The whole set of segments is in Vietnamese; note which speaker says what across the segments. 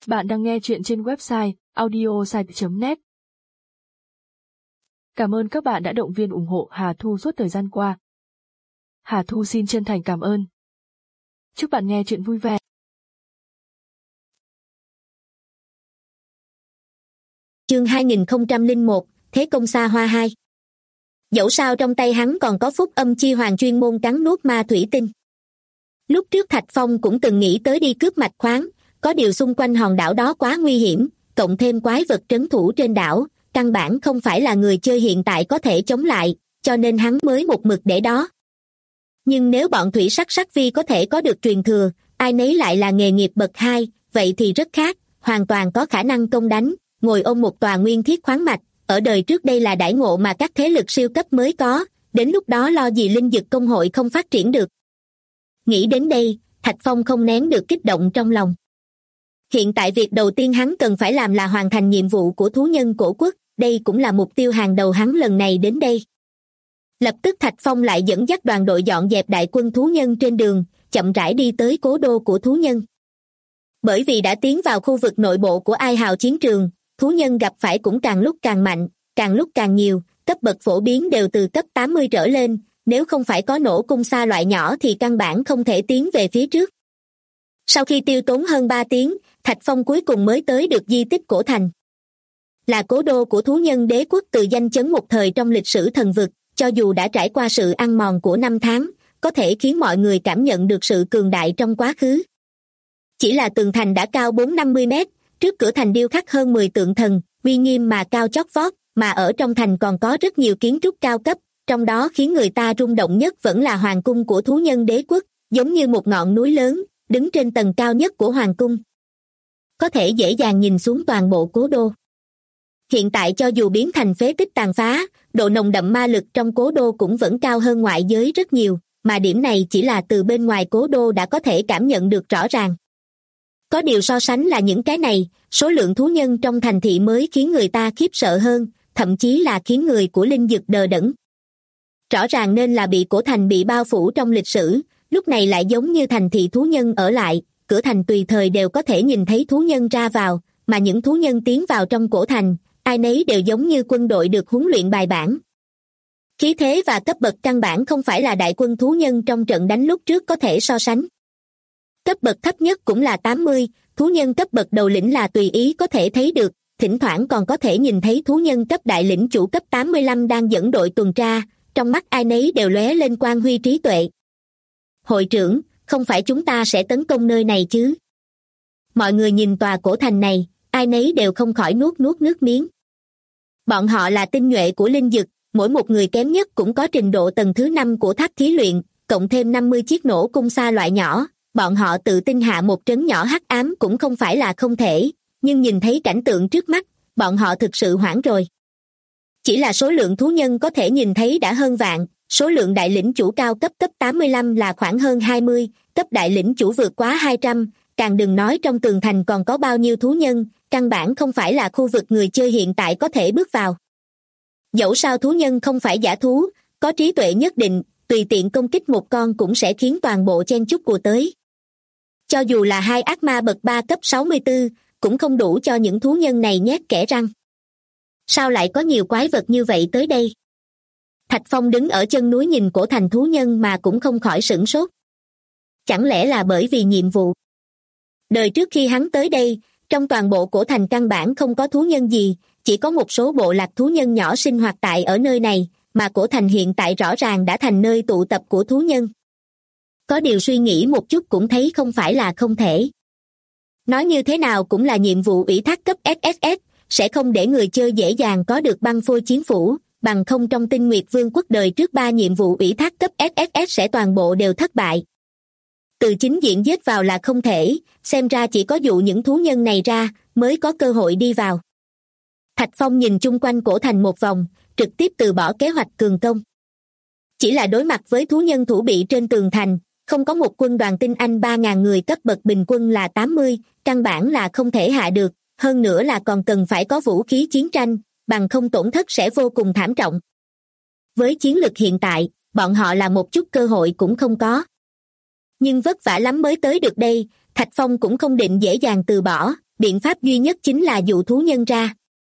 Speaker 1: Bạn đang nghe chuyện trên website audiosite.net. Cảm ơn các bạn đã động viên ủng hộ Hà Thu suốt thời gian qua. Hà Thu xin chân thành cảm ơn. Chúc bạn nghe chuyện vui vẻ.
Speaker 2: Chương 2001, Thế công xa hoa 2. Dẫu sao trong tay hắn còn có phúc âm chi hoàng chuyên môn cắn nuốt ma thủy tinh. Lúc trước Thạch Phong cũng từng nghĩ tới đi cướp mạch khoáng, có điều xung quanh hòn đảo đó quá nguy hiểm, cộng thêm quái vật trấn thủ trên đảo, căn bản không phải là người chơi hiện tại có thể chống lại, cho nên hắn mới một mực để đó. Nhưng nếu bọn thủy sắc sắc vi có thể có được truyền thừa, ai nấy lại là nghề nghiệp bậc 2, vậy thì rất khác, hoàn toàn có khả năng công đánh, ngồi ôm một tòa nguyên thiết khoáng mạch, ở đời trước đây là đãi ngộ mà các thế lực siêu cấp mới có, đến lúc đó lo gì linh dực công hội không phát triển được. Nghĩ đến đây, Thạch Phong không nén được kích động trong lòng. Hiện tại việc đầu tiên hắn cần phải làm là hoàn thành nhiệm vụ của thú nhân cổ quốc, đây cũng là mục tiêu hàng đầu hắn lần này đến đây. Lập tức Thạch Phong lại dẫn dắt đoàn đội dọn dẹp đại quân thú nhân trên đường, chậm rãi đi tới cố đô của thú nhân. Bởi vì đã tiến vào khu vực nội bộ của Ai Hào chiến trường, thú nhân gặp phải cũng càng lúc càng mạnh, càng lúc càng nhiều, cấp bậc phổ biến đều từ cấp 80 trở lên, nếu không phải có nổ cung xa loại nhỏ thì căn bản không thể tiến về phía trước. Sau khi tiêu tốn hơn 3 tiếng, Thạch Phong cuối cùng mới tới được di tích cổ thành. Là cố đô của thú nhân đế quốc từ danh chấn một thời trong lịch sử thần vực, cho dù đã trải qua sự ăn mòn của năm tháng, có thể khiến mọi người cảm nhận được sự cường đại trong quá khứ. Chỉ là tường thành đã cao 4-50 mét, trước cửa thành điêu khắc hơn 10 tượng thần, uy nghiêm mà cao chót vót, mà ở trong thành còn có rất nhiều kiến trúc cao cấp, trong đó khiến người ta rung động nhất vẫn là hoàng cung của thú nhân đế quốc, giống như một ngọn núi lớn, đứng trên tầng cao nhất của hoàng cung. Có thể dễ dàng nhìn xuống toàn bộ cố đô. Hiện tại cho dù biến thành phế tích tàn phá, độ nồng đậm ma lực trong cố đô cũng vẫn cao hơn ngoại giới rất nhiều, mà điểm này chỉ là từ bên ngoài cố đô đã có thể cảm nhận được rõ ràng. Có điều so sánh là những cái này, số lượng thú nhân trong thành thị mới khiến người ta khiếp sợ hơn, thậm chí là khiến người của linh dực đờ đẫn. Rõ ràng nên là bị cổ thành bị bao phủ trong lịch sử, lúc này lại giống như thành thị thú nhân ở lại, cửa thành tùy thời đều có thể nhìn thấy thú nhân ra vào, mà những thú nhân tiến vào trong cổ thành, ai nấy đều giống như quân đội được huấn luyện bài bản. Khí thế và cấp bậc căn bản không phải là đại quân thú nhân trong trận đánh lúc trước có thể so sánh. Cấp bậc thấp nhất cũng là 80, thú nhân cấp bậc đầu lĩnh là tùy ý có thể thấy được, thỉnh thoảng còn có thể nhìn thấy thú nhân cấp đại lĩnh chủ cấp 85 đang dẫn đội tuần tra, trong mắt ai nấy đều lóe lên quang huy trí tuệ. Hội trưởng, không phải chúng ta sẽ tấn công nơi này chứ? Mọi người nhìn tòa cổ thành này, ai nấy đều không khỏi nuốt nước miếng. Bọn họ là tinh nhuệ của linh dực, mỗi một người kém nhất cũng có trình độ tầng thứ 5 của tháp thí luyện, cộng thêm 50 chiếc nổ cung xa loại nhỏ, bọn họ tự tin hạ một trấn nhỏ hắc ám cũng không phải là không thể, nhưng nhìn thấy cảnh tượng trước mắt, bọn họ thực sự hoảng rồi. Chỉ là số lượng thú nhân có thể nhìn thấy đã hơn vạn, số lượng đại lĩnh chủ cao cấp 85 là khoảng hơn 20, cấp đại lĩnh chủ vượt quá 200, càng đừng nói trong tường thành còn có bao nhiêu thú nhân, căn bản không phải là khu vực người chơi hiện tại có thể bước vào. Dẫu sao thú nhân không phải giả thú, có trí tuệ nhất định, tùy tiện công kích một con cũng sẽ khiến toàn bộ chen chúc ùa tới. Cho dù là hai ác ma bậc 3 cấp 64, cũng không đủ cho những thú nhân này nhét kẽ răng. Sao lại có nhiều quái vật như vậy tới đây? Thạch Phong đứng ở chân núi nhìn cổ thành thú nhân mà cũng không khỏi sửng sốt. Chẳng lẽ là bởi vì nhiệm vụ? Đời trước khi hắn tới đây, trong toàn bộ cổ thành căn bản không có thú nhân gì, chỉ có một số bộ lạc thú nhân nhỏ sinh hoạt tại ở nơi này, mà cổ thành hiện tại rõ ràng đã thành nơi tụ tập của thú nhân. Có điều suy nghĩ một chút cũng thấy không phải là không thể. Nói như thế nào cũng là nhiệm vụ ủy thác cấp SSS, sẽ không để người chơi dễ dàng có được băng phôi chiến phủ, bằng không trong Tinh Nguyệt Vương quốc đời trước 3 nhiệm vụ ủy thác cấp SSS sẽ toàn bộ đều thất bại. Từ chính diện giết vào là không thể, xem ra chỉ có dụ những thú nhân này ra mới có cơ hội đi vào. Thạch Phong nhìn chung quanh cổ thành một vòng, trực tiếp từ bỏ kế hoạch cường công. Chỉ là đối mặt với thú nhân thủ bị trên tường thành, không có một quân đoàn tinh anh 3.000 người cấp bậc bình quân là 80, căn bản là không thể hạ được, hơn nữa là còn cần phải có vũ khí chiến tranh, bằng không tổn thất sẽ vô cùng thảm trọng. Với chiến lực hiện tại, bọn họ là một chút cơ hội cũng không có. Nhưng vất vả lắm mới tới được đây, Thạch Phong cũng không định dễ dàng từ bỏ, biện pháp duy nhất chính là dụ thú nhân ra.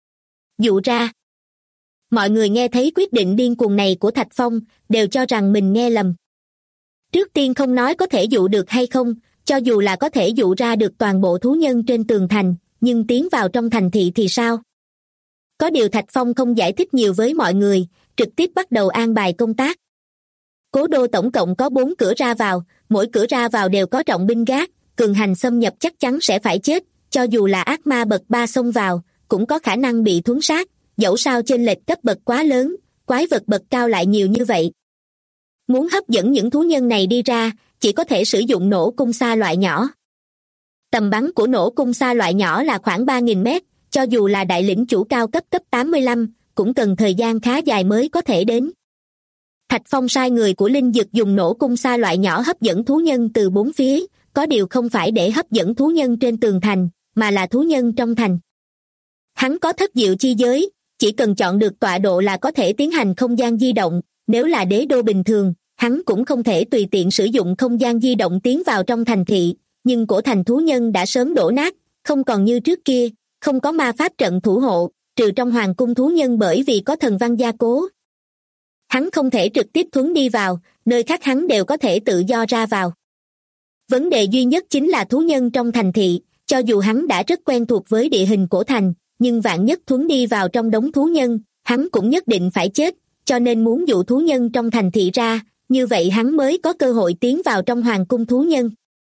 Speaker 2: Dụ ra. Mọi người nghe thấy quyết định điên cuồng này của Thạch Phong, đều cho rằng mình nghe lầm. Trước tiên không nói có thể dụ được hay không, cho dù là có thể dụ ra được toàn bộ thú nhân trên tường thành, nhưng tiến vào trong thành thị thì sao? Có điều Thạch Phong không giải thích nhiều với mọi người, trực tiếp bắt đầu an bài công tác. Cố đô tổng cộng có 4 cửa ra vào, mỗi cửa ra vào đều có trọng binh gác, cường hành xâm nhập chắc chắn sẽ phải chết, cho dù là ác ma bậc 3 xông vào, cũng có khả năng bị thuấn sát, dẫu sao chênh lệch cấp bậc quá lớn, quái vật bậc cao lại nhiều như vậy. Muốn hấp dẫn những thú nhân này đi ra, chỉ có thể sử dụng nổ cung xa loại nhỏ. Tầm bắn của nổ cung xa loại nhỏ là khoảng 3.000 mét, cho dù là đại lĩnh chủ cao cấp 85, cũng cần thời gian khá dài mới có thể đến. Thạch Phong sai người của Linh Dực dùng nổ cung xa loại nhỏ hấp dẫn thú nhân từ 4 phía, có điều không phải để hấp dẫn thú nhân trên tường thành, mà là thú nhân trong thành. Hắn có thất diệu chi giới, chỉ cần chọn được tọa độ là có thể tiến hành không gian di động, nếu là đế đô bình thường, hắn cũng không thể tùy tiện sử dụng không gian di động tiến vào trong thành thị, nhưng cổ thành thú nhân đã sớm đổ nát, không còn như trước kia, không có ma pháp trận thủ hộ, trừ trong hoàng cung thú nhân bởi vì có thần văn gia cố. Hắn không thể trực tiếp thuấn đi vào, nơi khác hắn đều có thể tự do ra vào. Vấn đề duy nhất chính là thú nhân trong thành thị, cho dù hắn đã rất quen thuộc với địa hình cổ thành, nhưng vạn nhất thuấn đi vào trong đống thú nhân, hắn cũng nhất định phải chết, cho nên muốn dụ thú nhân trong thành thị ra, như vậy hắn mới có cơ hội tiến vào trong hoàng cung thú nhân.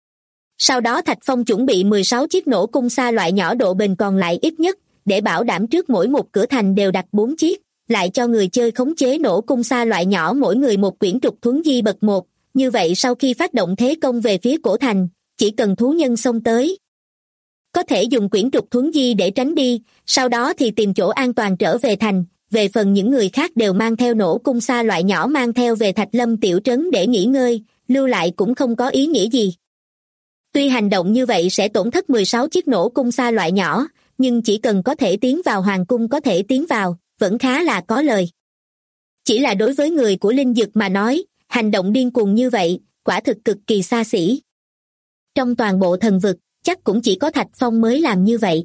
Speaker 2: Sau đó Thạch Phong chuẩn bị 16 chiếc nổ cung xa loại nhỏ độ bền còn lại ít nhất, để bảo đảm trước mỗi một cửa thành đều đặt 4 chiếc, lại cho người chơi khống chế nổ cung xa loại nhỏ mỗi người một quyển trục thuấn di bậc 1, như vậy sau khi phát động thế công về phía cổ thành, chỉ cần thú nhân xông tới, có thể dùng quyển trục thuấn di để tránh đi, sau đó thì tìm chỗ an toàn trở về thành. Về phần những người khác đều mang theo nổ cung xa loại nhỏ mang theo về Thạch Lâm tiểu trấn để nghỉ ngơi, lưu lại cũng không có ý nghĩa gì. Tuy hành động như vậy sẽ tổn thất 16 chiếc nổ cung xa loại nhỏ, nhưng chỉ cần có thể tiến vào hoàng cung có thể tiến vào, vẫn khá là có lời. Chỉ là đối với người của Linh Dực mà nói, hành động điên cuồng như vậy, quả thực cực kỳ xa xỉ. Trong toàn bộ thần vực, chắc cũng chỉ có Thạch Phong mới làm như vậy.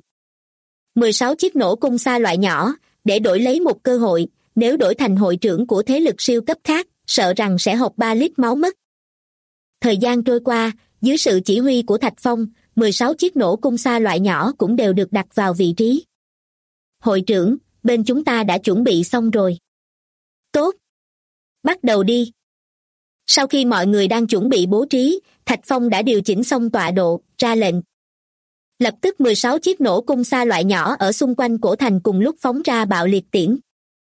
Speaker 2: 16 chiếc nổ cung xa loại nhỏ, để đổi lấy một cơ hội, nếu đổi thành hội trưởng của thế lực siêu cấp khác, sợ rằng sẽ hộc 3 lít máu mất. Thời gian trôi qua, dưới sự chỉ huy của Thạch Phong, 16 chiếc nổ cung xa loại nhỏ cũng đều được đặt vào vị trí. Hội trưởng, bên chúng ta đã chuẩn bị xong rồi. Tốt. Bắt đầu đi. Sau khi mọi người đang chuẩn bị bố trí, Thạch Phong đã điều chỉnh xong tọa độ, ra lệnh. Lập tức 16 chiếc nổ cung xa loại nhỏ ở xung quanh cổ thành cùng lúc phóng ra bạo liệt tiễn.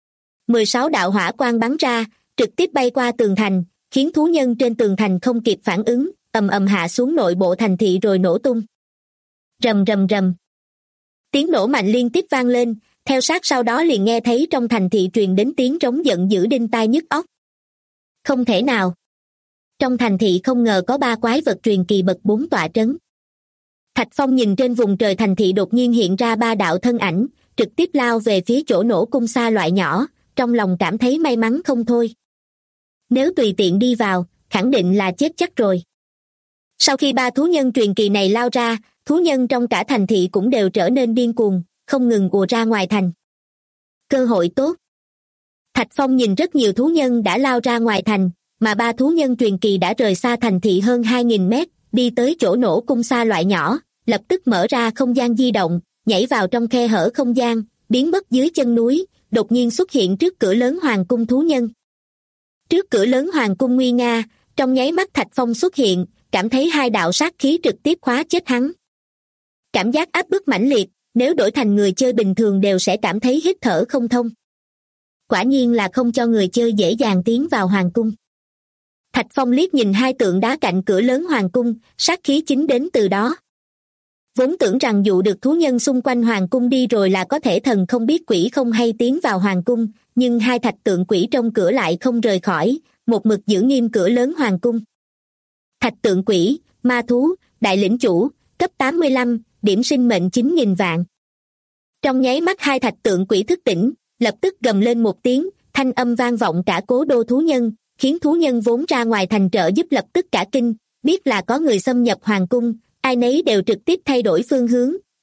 Speaker 2: 16 đạo hỏa quang bắn ra, trực tiếp bay qua tường thành, khiến thú nhân trên tường thành không kịp phản ứng, ầm ầm hạ xuống nội bộ thành thị rồi nổ tung. Rầm rầm rầm. Tiếng nổ mạnh liên tiếp vang lên, theo sát sau đó liền nghe thấy trong thành thị truyền đến tiếng trống giận dữ đinh tai nhức óc. Không thể nào. Trong thành thị không ngờ có 3 quái vật truyền kỳ bậc 4 tọa trấn. Thạch Phong nhìn trên vùng trời thành thị đột nhiên hiện ra 3 đạo thân ảnh, trực tiếp lao về phía chỗ nổ cung xa loại nhỏ, trong lòng cảm thấy may mắn không thôi. Nếu tùy tiện đi vào, khẳng định là chết chắc rồi. Sau khi 3 thú nhân truyền kỳ này lao ra, thú nhân trong cả thành thị cũng đều trở nên điên cuồng, không ngừng ùa ra ngoài thành. Cơ hội tốt. Thạch Phong nhìn rất nhiều thú nhân đã lao ra ngoài thành, mà 3 thú nhân truyền kỳ đã rời xa thành thị hơn 2.000 mét, đi tới chỗ nổ cung xa loại nhỏ, lập tức mở ra không gian di động, nhảy vào trong khe hở không gian, biến mất dưới chân núi, đột nhiên xuất hiện trước cửa lớn hoàng cung thú nhân. Trước cửa lớn hoàng cung nguy nga, trong nháy mắt Thạch Phong xuất hiện, cảm thấy 2 đạo sát khí trực tiếp khóa chết hắn. Cảm giác áp bức mãnh liệt, nếu đổi thành người chơi bình thường đều sẽ cảm thấy hít thở không thông. Quả nhiên là không cho người chơi dễ dàng tiến vào hoàng cung. Thạch Phong liếc nhìn 2 tượng đá cạnh cửa lớn hoàng cung, sát khí chính đến từ đó. Vốn tưởng rằng dụ được thú nhân xung quanh hoàng cung đi rồi là có thể thần không biết quỷ không hay tiến vào hoàng cung, nhưng 2 thạch tượng quỷ trong cửa lại không rời khỏi, một mực giữ nghiêm cửa lớn hoàng cung. Thạch tượng quỷ, ma thú, đại lĩnh chủ, cấp 85, điểm sinh mệnh 9.000 vạn. Trong nháy mắt 2 thạch tượng quỷ thức tỉnh, lập tức gầm lên một tiếng, thanh âm vang vọng cả cố đô thú nhân, khiến thú nhân vốn ra ngoài thành trợ giúp lập tức cả kinh, biết là có người xâm nhập hoàng cung, ai nấy đều trực tiếp thay đổi phương hướng,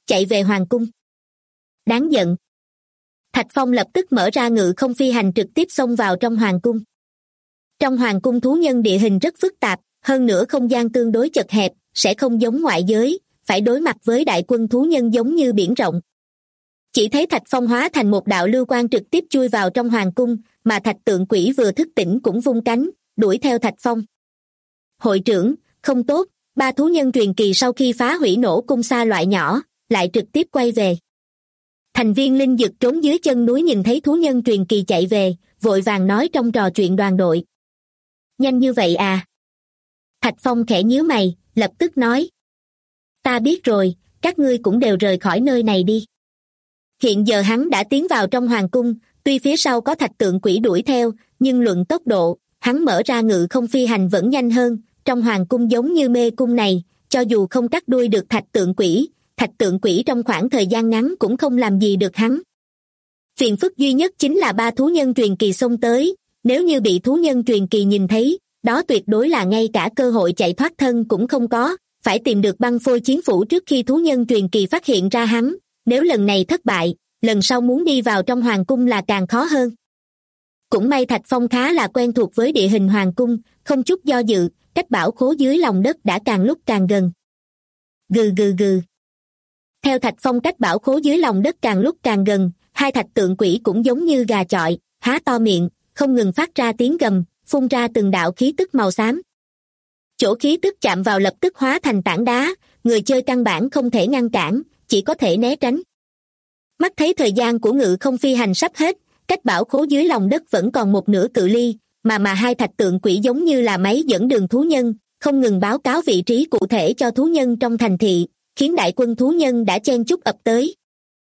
Speaker 2: chạy về hoàng cung. Đáng giận. Thạch Phong lập tức mở ra ngự không phi hành trực tiếp xông vào trong hoàng cung. Trong hoàng cung thú nhân địa hình rất phức tạp, hơn nữa không gian tương đối chật hẹp, sẽ không giống ngoại giới, phải đối mặt với đại quân thú nhân giống như biển rộng. Chỉ thấy Thạch Phong hóa thành một đạo lưu quang trực tiếp chui vào trong hoàng cung, mà Thạch Tượng Quỷ vừa thức tỉnh cũng vung cánh, đuổi theo Thạch Phong. Hội trưởng, không tốt, 3 thú nhân truyền kỳ sau khi phá hủy nổ cung xa loại nhỏ, lại trực tiếp quay về. Thành viên linh dực trốn dưới chân núi nhìn thấy thú nhân truyền kỳ chạy về, vội vàng nói trong trò chuyện đoàn đội. Nhanh như vậy à? Thạch Phong khẽ nhíu mày, lập tức nói. Ta biết rồi, các ngươi cũng đều rời khỏi nơi này đi. Hiện giờ hắn đã tiến vào trong hoàng cung, tuy phía sau có Thạch Tượng Quỷ đuổi theo, nhưng luận tốc độ, hắn mở ra ngự không phi hành vẫn nhanh hơn. Trong hoàng cung giống như mê cung này, cho dù không cắt đuôi được Thạch Tượng Quỷ trong khoảng thời gian ngắn cũng không làm gì được hắn. Phiền phức duy nhất chính là 3 thú nhân truyền kỳ xông tới, nếu như bị thú nhân truyền kỳ nhìn thấy, đó tuyệt đối là ngay cả cơ hội chạy thoát thân cũng không có, phải tìm được băng phôi chiến phủ trước khi thú nhân truyền kỳ phát hiện ra hắn, nếu lần này thất bại, lần sau muốn đi vào trong hoàng cung là càng khó hơn. Cũng may Thạch Phong khá là quen thuộc với địa hình hoàng cung, không chút do dự, cách bảo khố dưới lòng đất đã càng lúc càng gần. Gừ gừ gừ. Theo Thạch Phong cách bảo khố dưới lòng đất càng lúc càng gần, 2 Thạch Tượng Quỷ cũng giống như gà chọi, há to miệng, không ngừng phát ra tiếng gầm, phun ra từng đạo khí tức màu xám. Chỗ khí tức chạm vào lập tức hóa thành tảng đá, người chơi căn bản không thể ngăn cản, chỉ có thể né tránh. Mắt thấy thời gian của ngự không phi hành sắp hết, cách bảo khố dưới lòng đất vẫn còn một nửa cự ly, mà 2 Thạch Tượng Quỷ giống như là máy dẫn đường thú nhân, không ngừng báo cáo vị trí cụ thể cho thú nhân trong thành thị, khiến đại quân thú nhân đã chen chúc ập tới.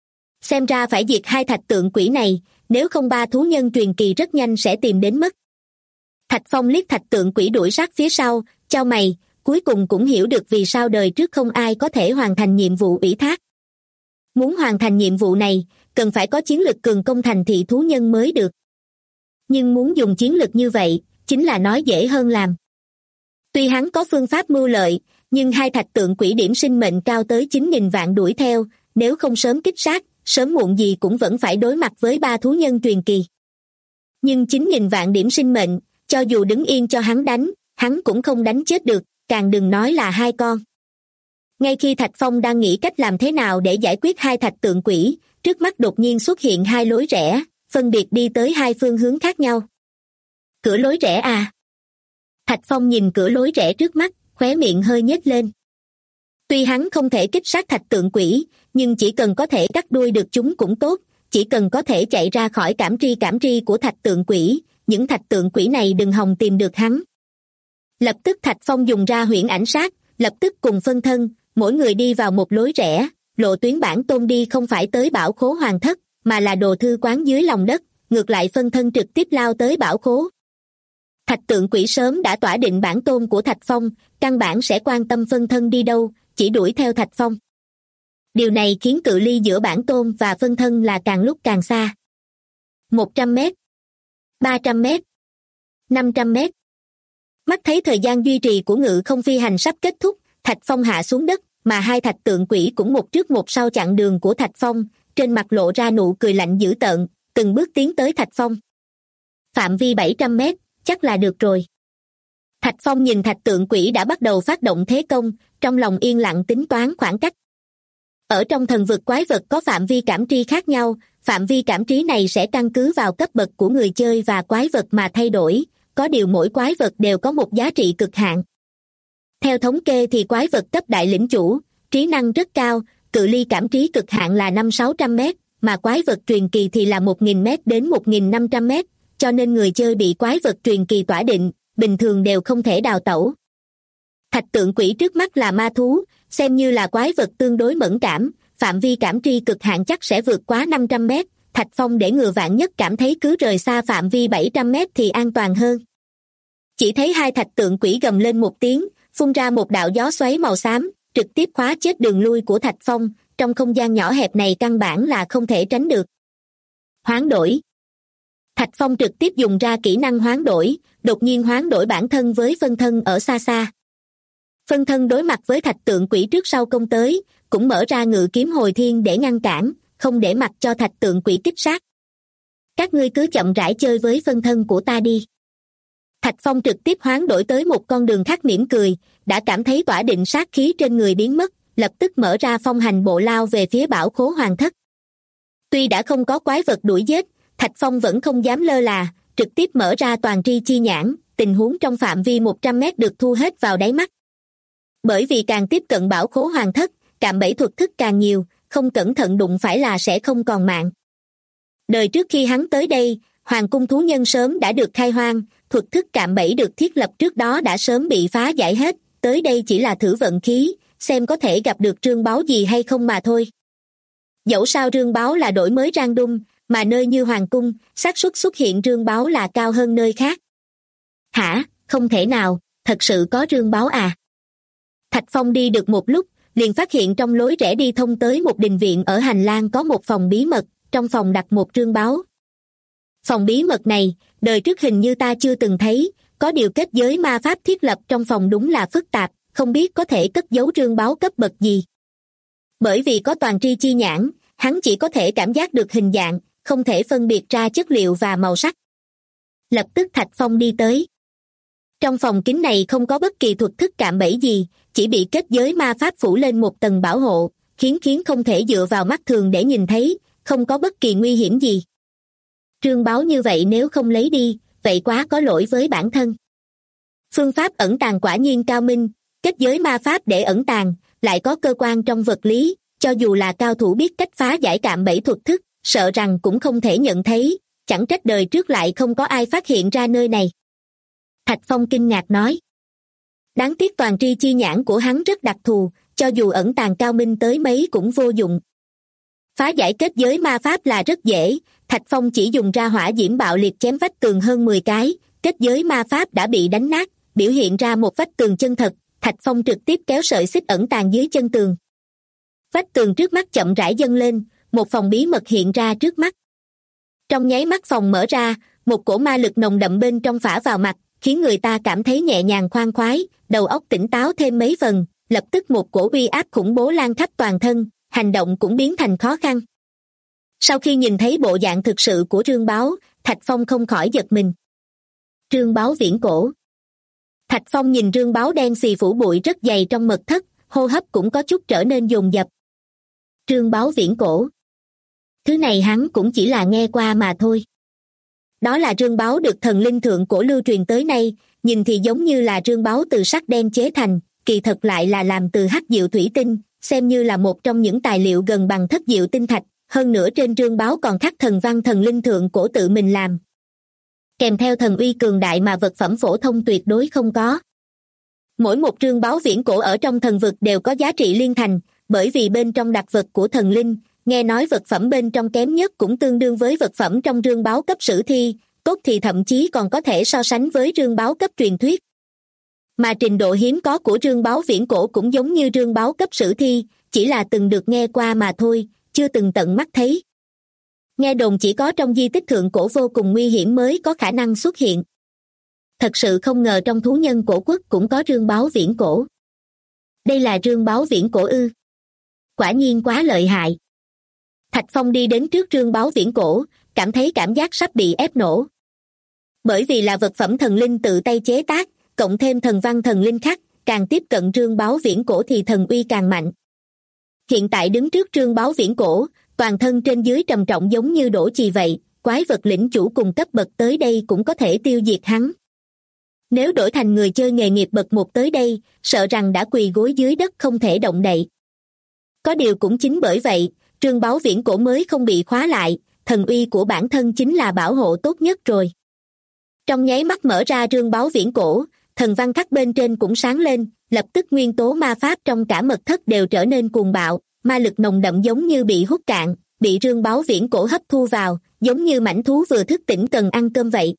Speaker 2: Xem ra phải diệt 2 Thạch Tượng Quỷ này, nếu không 3 thú nhân truyền kỳ rất nhanh sẽ tìm đến mất. Thạch Phong liếc Thạch Tượng Quỷ đuổi sát phía sau, chau mày, cuối cùng cũng hiểu được vì sao đời trước không ai có thể hoàn thành nhiệm vụ ủy thác. Muốn hoàn thành nhiệm vụ này, cần phải có chiến lực cường công thành thị thú nhân mới được. Nhưng muốn dùng chiến lực như vậy, chính là nói dễ hơn làm. Tuy hắn có phương pháp mưu lợi, nhưng 2 Thạch Tượng Quỷ điểm sinh mệnh cao tới 9.000 vạn đuổi theo, nếu không sớm kích sát, sớm muộn gì cũng vẫn phải đối mặt với 3 thú nhân truyền kỳ. Nhưng 9.000 vạn điểm sinh mệnh, cho dù đứng yên cho hắn đánh, hắn cũng không đánh chết được, càng đừng nói là 2 con. Ngay khi Thạch Phong đang nghĩ cách làm thế nào để giải quyết 2 Thạch Tượng Quỷ, trước mắt đột nhiên xuất hiện 2 lối rẽ, phân biệt đi tới 2 phương hướng khác nhau. Cửa lối rẽ à? Thạch Phong nhìn cửa lối rẽ trước mắt, khóe miệng hơi nhếch lên. Tuy hắn không thể kích sát Thạch Tượng Quỷ, nhưng chỉ cần có thể cắt đuôi được chúng cũng tốt, chỉ cần có thể chạy ra khỏi cảm tri của Thạch Tượng Quỷ, những Thạch Tượng Quỷ này đừng hòng tìm được hắn. Lập tức Thạch Phong dùng ra huyễn ảnh sát, lập tức cùng phân thân, mỗi người đi vào một lối rẽ, lộ tuyến bản tôn đi không phải tới bảo khố hoàng thất, mà là đồ thư quán dưới lòng đất, ngược lại phân thân trực tiếp lao tới bảo khố. Thạch Tượng Quỷ sớm đã tỏa định bản tôn của Thạch Phong, căn bản sẽ quan tâm phân thân đi đâu, chỉ đuổi theo Thạch Phong. Điều này khiến cự ly giữa bản tôn và phân thân là càng lúc càng xa. 100 mét, 300 mét, 500 mét. Mắt thấy thời gian duy trì của ngự không phi hành sắp kết thúc, Thạch Phong hạ xuống đất, mà 2 Thạch Tượng Quỷ cũng một trước một sau chặn đường của Thạch Phong, trên mặt lộ ra nụ cười lạnh dữ tợn, từng bước tiến tới Thạch Phong. Phạm vi 700 mét, chắc là được rồi. Thạch Phong nhìn Thạch Tượng Quỷ đã bắt đầu phát động thế công, trong lòng yên lặng tính toán khoảng cách. Ở trong thần vực quái vật có phạm vi cảm tri khác nhau, phạm vi cảm trí này sẽ căn cứ vào cấp bậc của người chơi và quái vật mà thay đổi, có điều mỗi quái vật đều có một giá trị cực hạn. Theo thống kê thì quái vật cấp đại lĩnh chủ, trí năng rất cao, cự ly cảm trí cực hạn là 500-600 mét, mà quái vật truyền kỳ thì là 1.000 mét đến 1.500 mét, cho nên người chơi bị quái vật truyền kỳ tỏa định, bình thường đều không thể đào tẩu. Thạch Tượng Quỷ trước mắt là ma thú, xem như là quái vật tương đối mẫn cảm, phạm vi cảm tri cực hạn chắc sẽ vượt quá 500 mét, Thạch Phong để ngừa vạn nhất cảm thấy cứ rời xa phạm vi 700 mét thì an toàn hơn. Chỉ thấy 2 Thạch Tượng Quỷ gầm lên một tiếng, phun ra một đạo gió xoáy màu xám, trực tiếp khóa chết đường lui của Thạch Phong, trong không gian nhỏ hẹp này căn bản là không thể tránh được. Hoán đổi. Thạch Phong trực tiếp dùng ra kỹ năng hoán đổi, đột nhiên hoán đổi bản thân với phân thân ở xa xa. Phân thân đối mặt với thạch tượng quỷ trước sau công tới, cũng mở ra ngự kiếm hồi thiên để ngăn cản, không để mặc cho thạch tượng quỷ kích sát. Các ngươi cứ chậm rãi chơi với phân thân của ta đi. Thạch Phong trực tiếp hoán đổi tới một con đường khác, mỉm cười, đã cảm thấy tỏa định sát khí trên người biến mất, lập tức mở ra phong hành bộ lao về phía bảo khố hoàng thất. Tuy đã không có quái vật đuổi giết, Thạch Phong vẫn không dám lơ là, trực tiếp mở ra toàn tri chi nhãn, tình huống trong phạm vi 100 mét được thu hết vào đáy mắt. Bởi vì càng tiếp cận bảo khố hoàng thất, cạm bẫy thuật thức càng nhiều, không cẩn thận đụng phải là sẽ không còn mạng. Đời trước khi hắn tới đây, hoàng cung thú nhân sớm đã được khai hoang, thuật thức cạm bẫy được thiết lập trước đó đã sớm bị phá giải hết, tới đây chỉ là thử vận khí, xem có thể gặp được trương báu gì hay không mà thôi. Dẫu sao trương báu là đổi mới random, mà nơi như hoàng cung, xác suất xuất hiện trương báu là cao hơn nơi khác. Hả, không thể nào, thật sự có trương báu à? Thạch Phong đi được một lúc, liền phát hiện trong lối rẽ đi thông tới một đình viện ở hành lang có một phòng bí mật, trong phòng đặt một trương báu. Phòng bí mật này, đời trước hình như ta chưa từng thấy, có điều kết giới ma pháp thiết lập trong phòng đúng là phức tạp, không biết có thể cất giấu trương báu cấp bậc gì. Bởi vì có toàn tri chi nhãn, hắn chỉ có thể cảm giác được hình dạng, không thể phân biệt ra chất liệu và màu sắc. Lập tức Thạch Phong đi tới. Trong phòng kín này không có bất kỳ thuật thức cạm bẫy gì, chỉ bị kết giới ma pháp phủ lên một tầng bảo hộ, khiến không thể dựa vào mắt thường để nhìn thấy, không có bất kỳ nguy hiểm gì. Trương báu như vậy nếu không lấy đi, vậy quá có lỗi với bản thân. Phương pháp ẩn tàng quả nhiên cao minh, kết giới ma pháp để ẩn tàng, lại có cơ quan trong vật lý, cho dù là cao thủ biết cách phá giải cạm bẫy thuật thức, sợ rằng cũng không thể nhận thấy, chẳng trách đời trước lại không có ai phát hiện ra nơi này. Thạch Phong kinh ngạc nói. Đáng tiếc toàn tri chi nhãn của hắn rất đặc thù, cho dù ẩn tàng cao minh tới mấy cũng vô dụng. Phá giải kết giới ma pháp là rất dễ, Thạch Phong chỉ dùng ra hỏa diễm bạo liệt chém vách tường hơn 10 cái, kết giới ma pháp đã bị đánh nát, biểu hiện ra một vách tường chân thật, Thạch Phong trực tiếp kéo sợi xích ẩn tàng dưới chân tường. Vách tường trước mắt chậm rãi dâng lên, một phòng bí mật hiện ra trước mắt. Trong nháy mắt phòng mở ra, một cổ ma lực nồng đậm bên trong phả vào mặt, khiến người ta cảm thấy nhẹ nhàng khoan khoái, đầu óc tỉnh táo thêm mấy phần, lập tức một cổ uy áp khủng bố lan khắp toàn thân, hành động cũng biến thành khó khăn. Sau khi nhìn thấy bộ dạng thực sự của trương báu, Thạch Phong không khỏi giật mình. Trương báu viễn cổ. Thạch Phong nhìn trương báu đen xì phủ bụi rất dày trong mật thất, hô hấp cũng có chút trở nên dồn dập. Trương báu viễn cổ. Thứ này hắn cũng chỉ là nghe qua mà thôi. Đó là trương báu được thần linh thượng cổ lưu truyền tới nay, nhìn thì giống như là trương báu từ sắt đen chế thành, kỳ thật lại là làm từ hắc diệu thủy tinh, xem như là một trong những tài liệu gần bằng thất diệu tinh thạch, hơn nữa trên trương báu còn khắc thần văn thần linh thượng cổ tự mình làm. Kèm theo thần uy cường đại mà vật phẩm phổ thông tuyệt đối không có. Mỗi một trương báu viễn cổ ở trong thần vực đều có giá trị liên thành, bởi vì bên trong đặc vật của thần linh, nghe nói vật phẩm bên trong kém nhất cũng tương đương với vật phẩm trong trương báu cấp sử thi, tốt thì thậm chí còn có thể so sánh với trương báu cấp truyền thuyết. Mà trình độ hiếm có của trương báu viễn cổ cũng giống như trương báu cấp sử thi, chỉ là từng được nghe qua mà thôi, chưa từng tận mắt thấy. Nghe đồn chỉ có trong di tích thượng cổ vô cùng nguy hiểm mới có khả năng xuất hiện. Thật sự không ngờ trong thú nhân cổ quốc cũng có trương báu viễn cổ. Đây là trương báu viễn cổ ư? Quả nhiên quá lợi hại. Thạch Phong đi đến trước trương báu viễn cổ, cảm thấy cảm giác sắp bị ép nổ. Bởi vì là vật phẩm thần linh tự tay chế tác, cộng thêm thần văn thần linh khắc, càng tiếp cận trương báu viễn cổ thì thần uy càng mạnh. Hiện tại đứng trước trương báu viễn cổ, toàn thân trên dưới trầm trọng giống như đổ chì vậy, quái vật lĩnh chủ cùng cấp bậc tới đây cũng có thể tiêu diệt hắn. Nếu đổi thành người chơi nghề nghiệp bậc 1 tới đây, sợ rằng đã quỳ gối dưới đất không thể động đậy. Có điều cũng chính bởi vậy, trương báu viễn cổ mới không bị khóa lại, thần uy của bản thân chính là bảo hộ tốt nhất rồi. Trong nháy mắt mở ra trương báu viễn cổ, thần văn khắc bên trên cũng sáng lên, lập tức nguyên tố ma pháp trong cả mật thất đều trở nên cuồng bạo, ma lực nồng đậm giống như bị hút cạn, bị trương báu viễn cổ hấp thu vào, giống như mãnh thú vừa thức tỉnh cần ăn cơm vậy.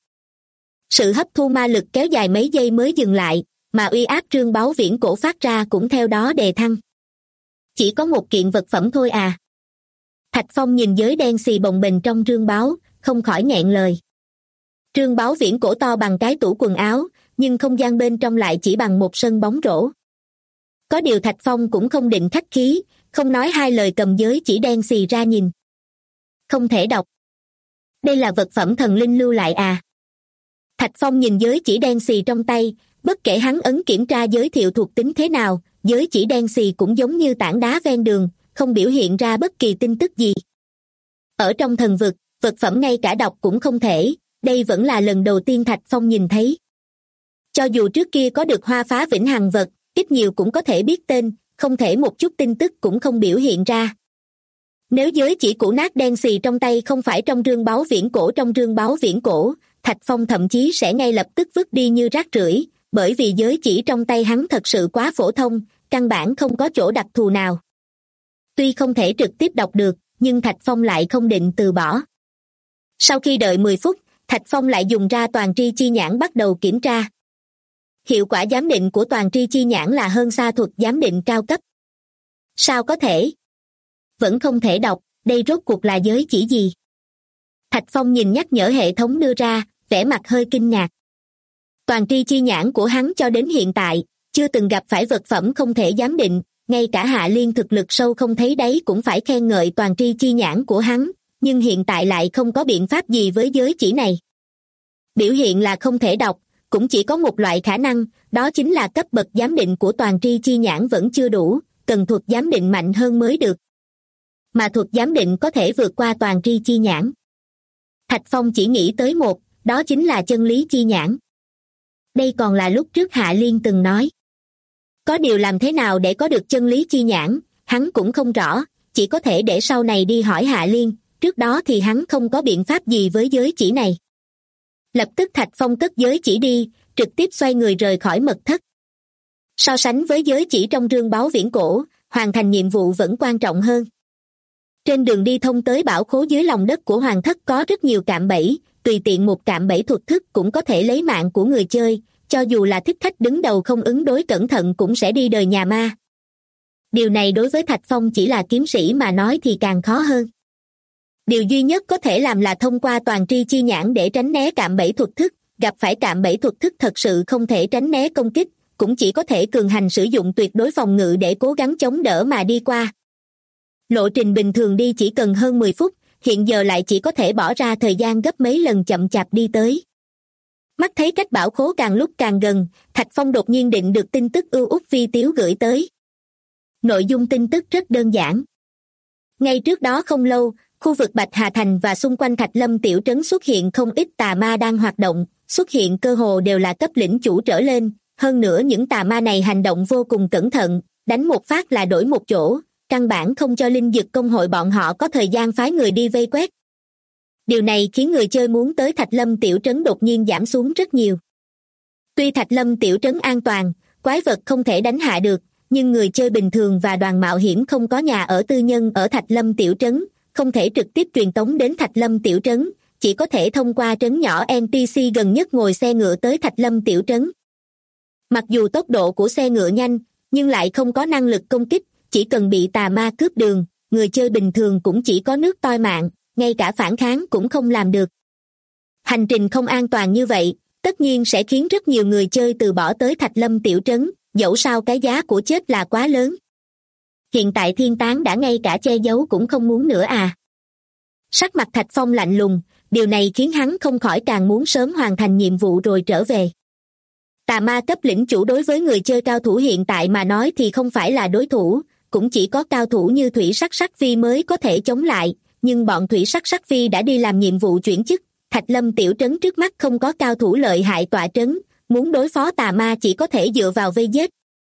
Speaker 2: Sự hấp thu ma lực kéo dài mấy giây mới dừng lại, mà uy áp trương báu viễn cổ phát ra cũng theo đó đề thăng. Chỉ có một kiện vật phẩm thôi à? Thạch Phong nhìn giới đen xì bồng bềnh trong trương báu, không khỏi nghẹn lời. Trương báu viễn cổ to bằng cái tủ quần áo, nhưng không gian bên trong lại chỉ bằng một sân bóng rổ. Có điều Thạch Phong cũng không định khách khí, không nói hai lời cầm giới chỉ đen xì ra nhìn. Không thể đọc. Đây là vật phẩm thần linh lưu lại à? Thạch Phong nhìn giới chỉ đen xì trong tay, bất kể hắn ấn kiểm tra giới thiệu thuộc tính thế nào, giới chỉ đen xì cũng giống như tảng đá ven đường, không biểu hiện ra bất kỳ tin tức gì. Ở trong thần vực, vật phẩm ngay cả đọc cũng không thể, đây vẫn là lần đầu tiên Thạch Phong nhìn thấy. Cho dù trước kia có được hoa phá vĩnh hằng vật, ít nhiều cũng có thể biết tên, không thể một chút tin tức cũng không biểu hiện ra. Nếu giới chỉ cũ nát đen xì trong tay không phải trong rương báu viễn cổ, Thạch Phong thậm chí sẽ ngay lập tức vứt đi như rác rưởi, bởi vì giới chỉ trong tay hắn thật sự quá phổ thông, căn bản không có chỗ đặc thù nào. Tuy không thể trực tiếp đọc được, nhưng Thạch Phong lại không định từ bỏ. Sau khi đợi 10 phút, Thạch Phong lại dùng ra toàn tri chi nhãn bắt đầu kiểm tra. Hiệu quả giám định của toàn tri chi nhãn là hơn xa thuật giám định cao cấp. Sao có thể? Vẫn không thể đọc, đây rốt cuộc là giới chỉ gì? Thạch Phong nhìn nhắc nhở hệ thống đưa ra, vẻ mặt hơi kinh ngạc. Toàn tri chi nhãn của hắn cho đến hiện tại, chưa từng gặp phải vật phẩm không thể giám định, ngay cả Hạ Liên thực lực sâu không thấy đáy cũng phải khen ngợi toàn tri chi nhãn của hắn, nhưng hiện tại lại không có biện pháp gì với giới chỉ này. Biểu hiện là không thể đọc, cũng chỉ có một loại khả năng, đó chính là cấp bậc giám định của toàn tri chi nhãn vẫn chưa đủ, cần thuật giám định mạnh hơn mới được. Mà thuật giám định có thể vượt qua toàn tri chi nhãn. Thạch Phong chỉ nghĩ tới một, đó chính là chân lý chi nhãn. Đây còn là lúc trước Hạ Liên từng nói. Có điều làm thế nào để có được chân lý chi nhãn, hắn cũng không rõ, chỉ có thể để sau này đi hỏi Hạ Liên, trước đó thì hắn không có biện pháp gì với giới chỉ này. Lập tức Thạch Phong cất giới chỉ đi, trực tiếp xoay người rời khỏi mật thất. So sánh với giới chỉ trong rương báu viễn cổ, hoàn thành nhiệm vụ vẫn quan trọng hơn. Trên đường đi thông tới bảo khố dưới lòng đất của hoàng thất có rất nhiều cạm bẫy, tùy tiện một cạm bẫy thuật thức cũng có thể lấy mạng của người chơi, cho dù là thích khách đứng đầu không ứng đối cẩn thận cũng sẽ đi đời nhà ma. Điều này đối với Thạch Phong chỉ là kiếm sĩ mà nói thì càng khó hơn. Điều duy nhất có thể làm là thông qua toàn tri chi nhãn để tránh né cạm bẫy thuật thức, gặp phải cạm bẫy thuật thức thật sự không thể tránh né công kích, cũng chỉ có thể cường hành sử dụng tuyệt đối phòng ngự để cố gắng chống đỡ mà đi qua. Lộ trình bình thường đi chỉ cần hơn 10 phút, hiện giờ lại chỉ có thể bỏ ra thời gian gấp mấy lần chậm chạp đi tới. Mắt thấy cách bảo khố càng lúc càng gần, Thạch Phong đột nhiên định được tin tức ưu út vi tiếu gửi tới. Nội dung tin tức rất đơn giản. Ngay trước đó không lâu, khu vực Bạch Hà Thành và xung quanh Thạch Lâm tiểu trấn xuất hiện không ít tà ma đang hoạt động, xuất hiện cơ hồ đều là cấp lĩnh chủ trở lên, hơn nữa những tà ma này hành động vô cùng cẩn thận, đánh một phát là đổi một chỗ, căn bản không cho linh dực công hội bọn họ có thời gian phái người đi vây quét. Điều này khiến người chơi muốn tới Thạch Lâm tiểu trấn đột nhiên giảm xuống rất nhiều. Tuy Thạch Lâm tiểu trấn an toàn, quái vật không thể đánh hạ được, nhưng người chơi bình thường và đoàn mạo hiểm không có nhà ở tư nhân ở Thạch Lâm tiểu trấn, không thể trực tiếp truyền tống đến Thạch Lâm tiểu trấn, chỉ có thể thông qua trấn nhỏ NPC gần nhất ngồi xe ngựa tới Thạch Lâm tiểu trấn. Mặc dù tốc độ của xe ngựa nhanh, nhưng lại không có năng lực công kích, chỉ cần bị tà ma cướp đường, người chơi bình thường cũng chỉ có nước toi mạng, ngay cả phản kháng cũng không làm được. Hành trình không an toàn như vậy, tất nhiên sẽ khiến rất nhiều người chơi từ bỏ tới Thạch Lâm tiểu trấn, dẫu sao cái giá của chết là quá lớn. Hiện tại Thiên Tán đã ngay cả che giấu cũng không muốn nữa à. Sắc mặt Thạch Phong lạnh lùng, điều này khiến hắn không khỏi càng muốn sớm hoàn thành nhiệm vụ rồi trở về. Tà ma cấp lĩnh chủ đối với người chơi cao thủ hiện tại mà nói thì không phải là đối thủ, cũng chỉ có cao thủ như Thủy Sắc Sắc Phi mới có thể chống lại, nhưng bọn Thủy Sắc Sắc Phi đã đi làm nhiệm vụ chuyển chức, Thạch Lâm tiểu trấn trước mắt không có cao thủ lợi hại tọa trấn, muốn đối phó tà ma chỉ có thể dựa vào vây giết.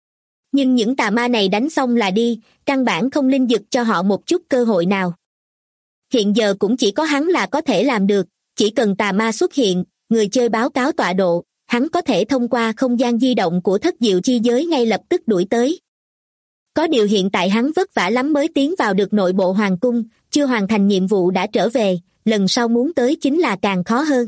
Speaker 2: Nhưng những tà ma này đánh xong là đi, căn bản không linh dực cho họ một chút cơ hội nào. Hiện giờ cũng chỉ có hắn là có thể làm được, chỉ cần tà ma xuất hiện, người chơi báo cáo tọa độ, hắn có thể thông qua không gian di động của thất diệu chi giới ngay lập tức đuổi tới. Có điều hiện tại hắn vất vả lắm mới tiến vào được nội bộ hoàng cung, chưa hoàn thành nhiệm vụ đã trở về, lần sau muốn tới chính là càng khó hơn.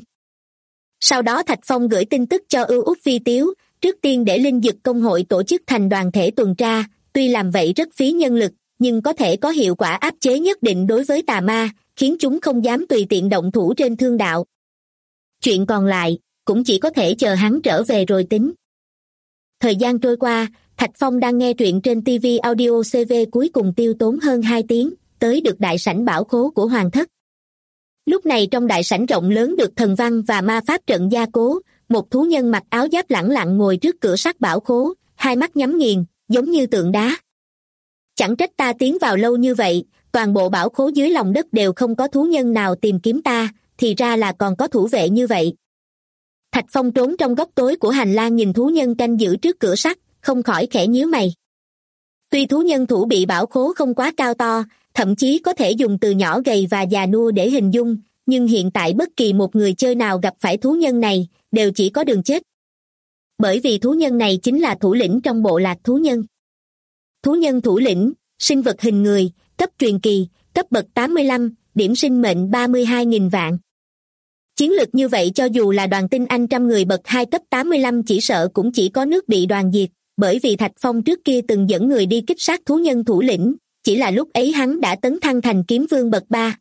Speaker 2: Sau đó Thạch Phong gửi tin tức cho ưu út phi tiếu, trước tiên để linh dực công hội tổ chức thành đoàn thể tuần tra, tuy làm vậy rất phí nhân lực, nhưng có thể có hiệu quả áp chế nhất định đối với tà ma, khiến chúng không dám tùy tiện động thủ trên thương đạo. Chuyện còn lại, cũng chỉ có thể chờ hắn trở về rồi tính. Thời gian trôi qua, Thạch Phong đang nghe truyện trên TV Audio CV cuối cùng tiêu tốn hơn 2 tiếng, tới được đại sảnh bảo khố của Hoàng thất. Lúc này trong đại sảnh rộng lớn được thần văn và ma pháp trận gia cố, một thú nhân mặc áo giáp lẳng lặng ngồi trước cửa sắt bảo khố, hai mắt nhắm nghiền, giống như tượng đá. Chẳng trách ta tiến vào lâu như vậy, toàn bộ bảo khố dưới lòng đất đều không có thú nhân nào tìm kiếm ta, thì ra là còn có thủ vệ như vậy. Thạch Phong trốn trong góc tối của hành lang nhìn thú nhân canh giữ trước cửa sắt, không khỏi khẽ nhíu mày. Tuy thú nhân thủ bị bảo khố không quá cao to, thậm chí có thể dùng từ nhỏ gầy và già nua để hình dung, nhưng hiện tại bất kỳ một người chơi nào gặp phải thú nhân này, đều chỉ có đường chết. Bởi vì thú nhân này chính là thủ lĩnh trong bộ lạc thú nhân. Thú nhân thủ lĩnh, sinh vật hình người, cấp truyền kỳ, cấp bậc 85, điểm sinh mệnh 32.000 vạn. Chiến lược như vậy cho dù là đoàn tinh anh trăm người bậc 2 cấp 85 chỉ sợ cũng chỉ có nước bị đoàn diệt, bởi vì Thạch Phong trước kia từng dẫn người đi kích sát thú nhân thủ lĩnh, chỉ là lúc ấy hắn đã tấn thăng thành kiếm vương bậc 3.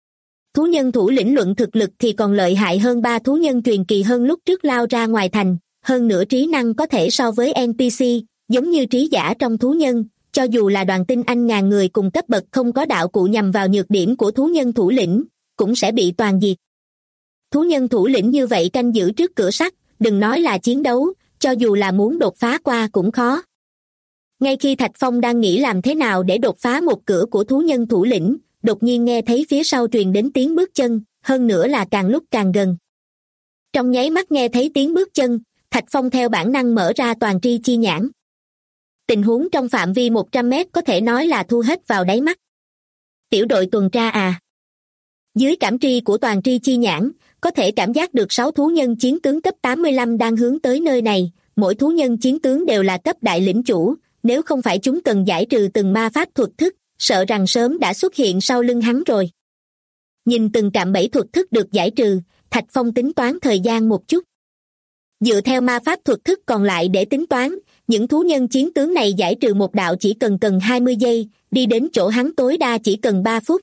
Speaker 2: Thú nhân thủ lĩnh luận thực lực thì còn lợi hại hơn 3 thú nhân truyền kỳ hơn lúc trước lao ra ngoài thành, hơn nữa trí năng có thể so với NPC, giống như trí giả trong thú nhân, cho dù là đoàn tinh anh ngàn người cùng cấp bậc không có đạo cụ nhằm vào nhược điểm của thú nhân thủ lĩnh, cũng sẽ bị toàn diệt. Thú nhân thủ lĩnh như vậy canh giữ trước cửa sắt, đừng nói là chiến đấu, cho dù là muốn đột phá qua cũng khó. Ngay khi Thạch Phong đang nghĩ làm thế nào để đột phá một cửa của thú nhân thủ lĩnh, đột nhiên nghe thấy phía sau truyền đến tiếng bước chân, hơn nữa là càng lúc càng gần. Trong nháy mắt nghe thấy tiếng bước chân, Thạch Phong theo bản năng mở ra toàn tri chi nhãn. Tình huống trong phạm vi 100 mét có thể nói là thu hết vào đáy mắt. Tiểu đội tuần tra à? Dưới cảm tri của toàn tri chi nhãn, có thể cảm giác được 6 thú nhân chiến tướng cấp 85 đang hướng tới nơi này, mỗi thú nhân chiến tướng đều là cấp đại lĩnh chủ, nếu không phải chúng cần giải trừ từng ma pháp thuật thức, sợ rằng sớm đã xuất hiện sau lưng hắn rồi. Nhìn từng cạm bẫy thuật thức được giải trừ, Thạch Phong tính toán thời gian một chút. Dựa theo ma pháp thuật thức còn lại để tính toán, những thú nhân chiến tướng này giải trừ một đạo chỉ cần 20 giây, đi đến chỗ hắn tối đa chỉ cần 3 phút.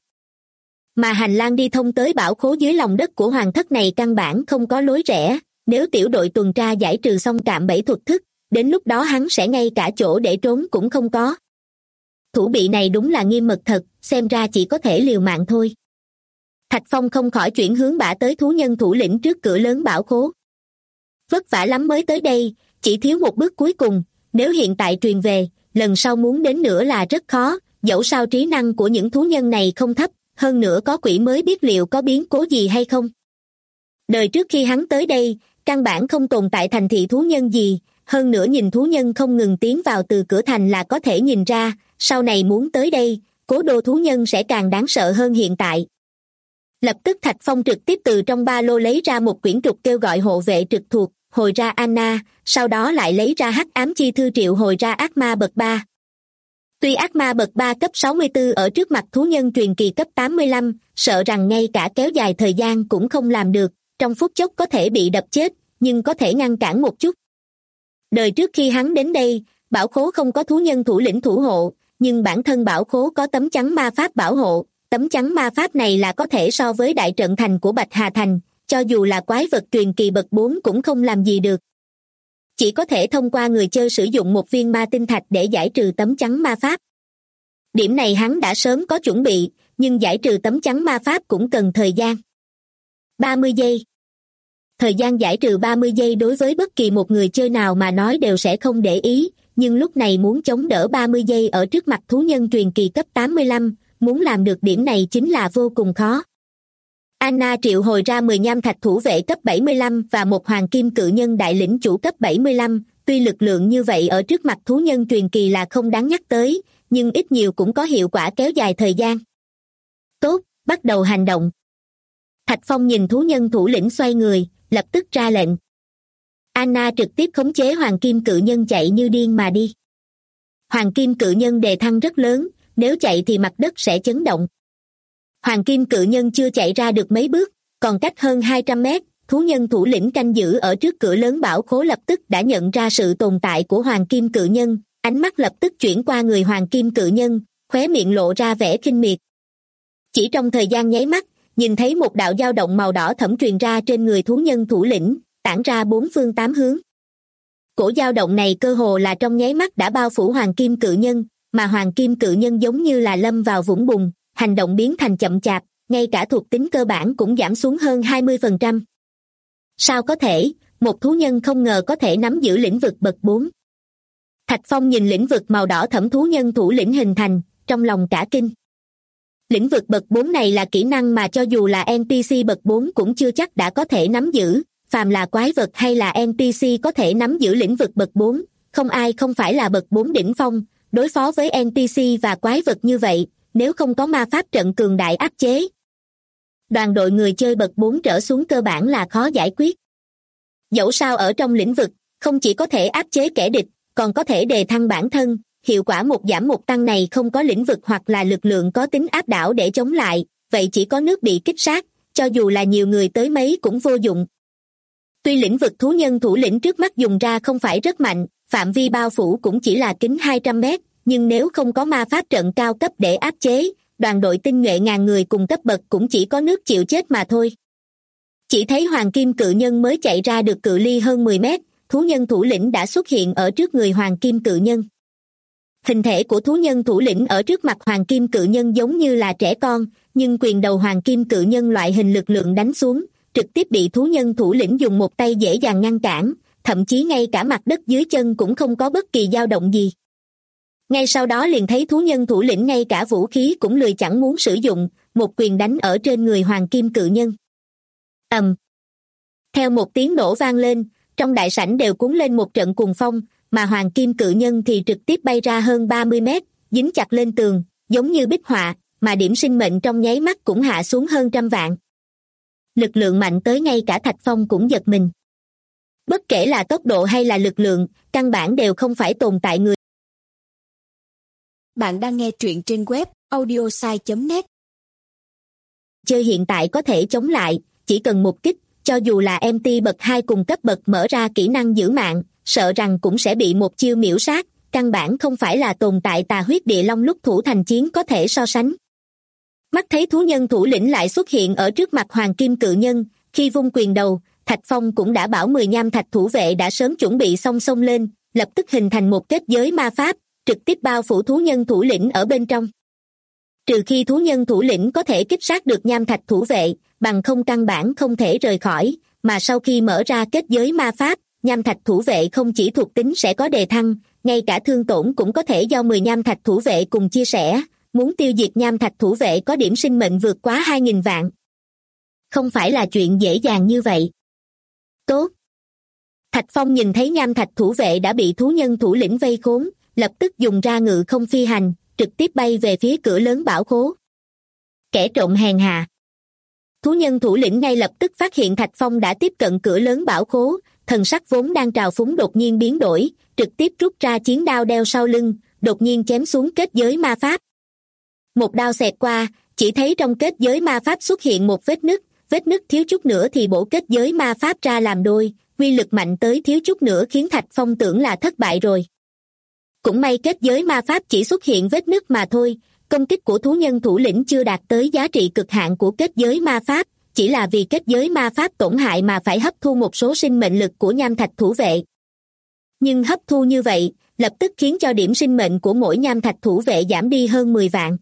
Speaker 2: Mà hành lang đi thông tới bảo khố dưới lòng đất của hoàng thất này căn bản không có lối rẽ, nếu tiểu đội tuần tra giải trừ xong cạm bẫy thuật thức, đến lúc đó hắn sẽ ngay cả chỗ để trốn cũng không có. Thủ bị này đúng là nghiêm mật thật, xem ra chỉ có thể liều mạng thôi. Thạch Phong không khỏi chuyển hướng bả tới thú nhân thủ lĩnh trước cửa lớn bảo khố. Vất vả lắm mới tới đây, chỉ thiếu một bước cuối cùng, nếu hiện tại truyền về, lần sau muốn đến nữa là rất khó, dẫu sao trí năng của những thú nhân này không thấp, hơn nữa có quỷ mới biết liệu có biến cố gì hay không. Đời trước khi hắn tới đây, căn bản không tồn tại thành thị thú nhân gì, hơn nữa nhìn thú nhân không ngừng tiến vào từ cửa thành là có thể nhìn ra, sau này muốn tới đây, cố đô thú nhân sẽ càng đáng sợ hơn hiện tại. Lập tức Thạch Phong trực tiếp từ trong ba lô lấy ra một quyển trục kêu gọi hộ vệ trực thuộc, hồi ra Anna, sau đó lại lấy ra hắc ám chi thư triệu hồi ra ác ma bậc 3. Tuy ác ma bậc 3 cấp 64 ở trước mặt thú nhân truyền kỳ cấp 85, sợ rằng ngay cả kéo dài thời gian cũng không làm được, trong phút chốc có thể bị đập chết, nhưng có thể ngăn cản một chút. Đời trước khi hắn đến đây, bảo khố không có thú nhân thủ lĩnh thủ hộ, nhưng bản thân bảo khố có tấm chắn ma pháp bảo hộ, tấm chắn ma pháp này là có thể so với đại trận thành của Bạch Hà Thành, cho dù là quái vật truyền kỳ bậc 4 cũng không làm gì được. Chỉ có thể thông qua người chơi sử dụng một viên ma tinh thạch để giải trừ tấm chắn ma pháp. Điểm này hắn đã sớm có chuẩn bị, nhưng giải trừ tấm chắn ma pháp cũng cần thời gian. 30 giây. Thời gian giải trừ 30 giây đối với bất kỳ một người chơi nào mà nói đều sẽ không để ý, nhưng lúc này muốn chống đỡ 30 giây ở trước mặt thú nhân truyền kỳ cấp 85, muốn làm được điểm này chính là vô cùng khó. Anna triệu hồi ra 10 nham thạch thủ vệ cấp 75 và một hoàng kim cự nhân đại lĩnh chủ cấp 75, tuy lực lượng như vậy ở trước mặt thú nhân truyền kỳ là không đáng nhắc tới, nhưng ít nhiều cũng có hiệu quả kéo dài thời gian. Tốt, bắt đầu hành động. Thạch Phong nhìn thú nhân thủ lĩnh xoay người, lập tức ra lệnh. Anna trực tiếp khống chế hoàng kim cự nhân chạy như điên mà đi. Hoàng kim cự nhân đề thăng rất lớn, nếu chạy thì mặt đất sẽ chấn động. Hoàng kim cự nhân chưa chạy ra được mấy bước, còn cách hơn 200 mét, thú nhân thủ lĩnh canh giữ ở trước cửa lớn bảo khố lập tức đã nhận ra sự tồn tại của hoàng kim cự nhân, ánh mắt lập tức chuyển qua người hoàng kim cự nhân, khóe miệng lộ ra vẻ khinh miệt. Chỉ trong thời gian nháy mắt, nhìn thấy một đạo dao động màu đỏ thẫm truyền ra trên người thú nhân thủ lĩnh, tản ra 4 phương 8 hướng. Cổ dao động này cơ hồ là trong nháy mắt đã bao phủ hoàng kim cự nhân, mà hoàng kim cự nhân giống như là lâm vào vũng bùn, hành động biến thành chậm chạp, ngay cả thuộc tính cơ bản cũng giảm xuống hơn 20%. Sao có thể, một thú nhân không ngờ có thể nắm giữ lĩnh vực bậc 4. Thạch Phong nhìn lĩnh vực màu đỏ thẫm thú nhân thủ lĩnh hình thành, trong lòng cả kinh. Lĩnh vực bậc 4 này là kỹ năng mà cho dù là NPC bậc 4 cũng chưa chắc đã có thể nắm giữ, phàm là quái vật hay là NPC có thể nắm giữ lĩnh vực bậc 4, không ai không phải là bậc 4 đỉnh phong, đối phó với NPC và quái vật như vậy, nếu không có ma pháp trận cường đại áp chế. Đoàn đội người chơi bậc 4 trở xuống cơ bản là khó giải quyết. Dẫu sao ở trong lĩnh vực, không chỉ có thể áp chế kẻ địch, còn có thể đề thăng bản thân, hiệu quả một giảm một tăng này không có lĩnh vực hoặc là lực lượng có tính áp đảo để chống lại, vậy chỉ có nước bị kích sát, cho dù là nhiều người tới mấy cũng vô dụng. Tuy lĩnh vực thú nhân thủ lĩnh trước mắt dùng ra không phải rất mạnh, phạm vi bao phủ cũng chỉ là kính 200 mét, nhưng nếu không có ma pháp trận cao cấp để áp chế, đoàn đội tinh nhuệ ngàn người cùng cấp bậc cũng chỉ có nước chịu chết mà thôi. Chỉ thấy hoàng kim cự nhân mới chạy ra được cự ly hơn 10 mét, thú nhân thủ lĩnh đã xuất hiện ở trước người hoàng kim cự nhân. Hình thể của thú nhân thủ lĩnh ở trước mặt hoàng kim cự nhân giống như là trẻ con, nhưng quyền đầu hoàng kim cự nhân loại hình lực lượng đánh xuống, trực tiếp bị thú nhân thủ lĩnh dùng một tay dễ dàng ngăn cản, thậm chí ngay cả mặt đất dưới chân cũng không có bất kỳ dao động gì. Ngay sau đó liền thấy thú nhân thủ lĩnh ngay cả vũ khí cũng lười chẳng muốn sử dụng, một quyền đánh ở trên người hoàng kim cự nhân. Ầm. Theo một tiếng nổ vang lên, trong đại sảnh đều cuốn lên một trận cuồng phong, mà hoàng kim cự nhân thì trực tiếp bay ra hơn 30 mét, dính chặt lên tường, giống như bích họa, mà điểm sinh mệnh trong nháy mắt cũng hạ xuống hơn 100 vạn. Lực lượng mạnh tới ngay cả Thạch Phong cũng giật mình. Bất kể là tốc độ hay là lực lượng, căn bản đều không phải tồn tại người.
Speaker 3: Bạn đang nghe truyện trên web audiosai.net.
Speaker 2: Chơi hiện tại có thể chống lại, chỉ cần một kích, cho dù là MT bậc 2 cùng cấp bậc mở ra kỹ năng giữ mạng, sợ rằng cũng sẽ bị một chiêu miễu sát, căn bản không phải là tồn tại tà huyết địa long lúc thủ thành chiến có thể so sánh. Mắt thấy thú nhân thủ lĩnh lại xuất hiện ở trước mặt hoàng kim cự nhân, khi vung quyền đầu, Thạch Phong cũng đã bảo 10 nham thạch thủ vệ đã sớm chuẩn bị xông lên, lập tức hình thành một kết giới ma pháp, trực tiếp bao phủ thú nhân thủ lĩnh ở bên trong. Trừ khi thú nhân thủ lĩnh có thể kích sát được nham thạch thủ vệ, bằng không căn bản không thể rời khỏi, mà sau khi mở ra kết giới ma pháp, nham thạch thủ vệ không chỉ thuộc tính sẽ có đề thăng, ngay cả thương tổn cũng có thể do 10 nham thạch thủ vệ cùng chia sẻ, muốn tiêu diệt nham thạch thủ vệ có điểm sinh mệnh vượt quá 2.000 vạn. Không phải là chuyện dễ dàng như vậy. Tốt. Thạch Phong nhìn thấy nham thạch thủ vệ đã bị thú nhân thủ lĩnh vây khốn, lập tức dùng ra ngự không phi hành, trực tiếp bay về phía cửa lớn bảo khố. Kẻ trộm hèn hạ. Thú nhân thủ lĩnh ngay lập tức phát hiện Thạch Phong đã tiếp cận cửa lớn bảo khố, thần sắc vốn đang trào phúng đột nhiên biến đổi, trực tiếp rút ra chiến đao đeo sau lưng, đột nhiên chém xuống kết giới ma pháp. Một đao xẹt qua, chỉ thấy trong kết giới ma pháp xuất hiện một vết nứt thiếu chút nữa thì bổ kết giới ma pháp ra làm đôi, uy lực mạnh tới thiếu chút nữa khiến Thạch Phong tưởng là thất bại rồi. Cũng may kết giới ma pháp chỉ xuất hiện vết nứt mà thôi, công kích của thú nhân thủ lĩnh chưa đạt tới giá trị cực hạn của kết giới ma pháp, chỉ là vì kết giới ma pháp tổn hại mà phải hấp thu một số sinh mệnh lực của nham thạch thủ vệ. Nhưng hấp thu như vậy, lập tức khiến cho điểm sinh mệnh của mỗi nham thạch thủ vệ giảm đi hơn 10 vạn.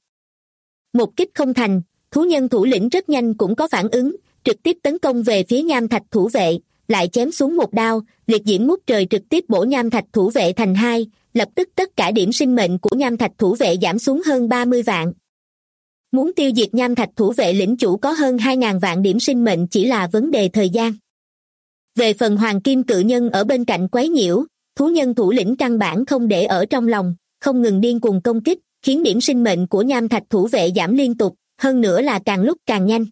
Speaker 2: Một kích không thành, thú nhân thủ lĩnh rất nhanh cũng có phản ứng, trực tiếp tấn công về phía nham thạch thủ vệ, lại chém xuống một đao, liệt diễm ngút trời trực tiếp bổ nham thạch thủ vệ thành hai, lập tức tất cả điểm sinh mệnh của nham thạch thủ vệ giảm xuống hơn 30 vạn. Muốn tiêu diệt nham thạch thủ vệ lĩnh chủ có hơn 2.000 vạn điểm sinh mệnh chỉ là vấn đề thời gian. Về phần hoàng kim cự nhân ở bên cạnh quấy nhiễu, thú nhân thủ lĩnh căn bản không để ở trong lòng, không ngừng điên cuồng công kích, khiến điểm sinh mệnh của nham thạch thủ vệ giảm liên tục, hơn nữa là càng lúc càng nhanh.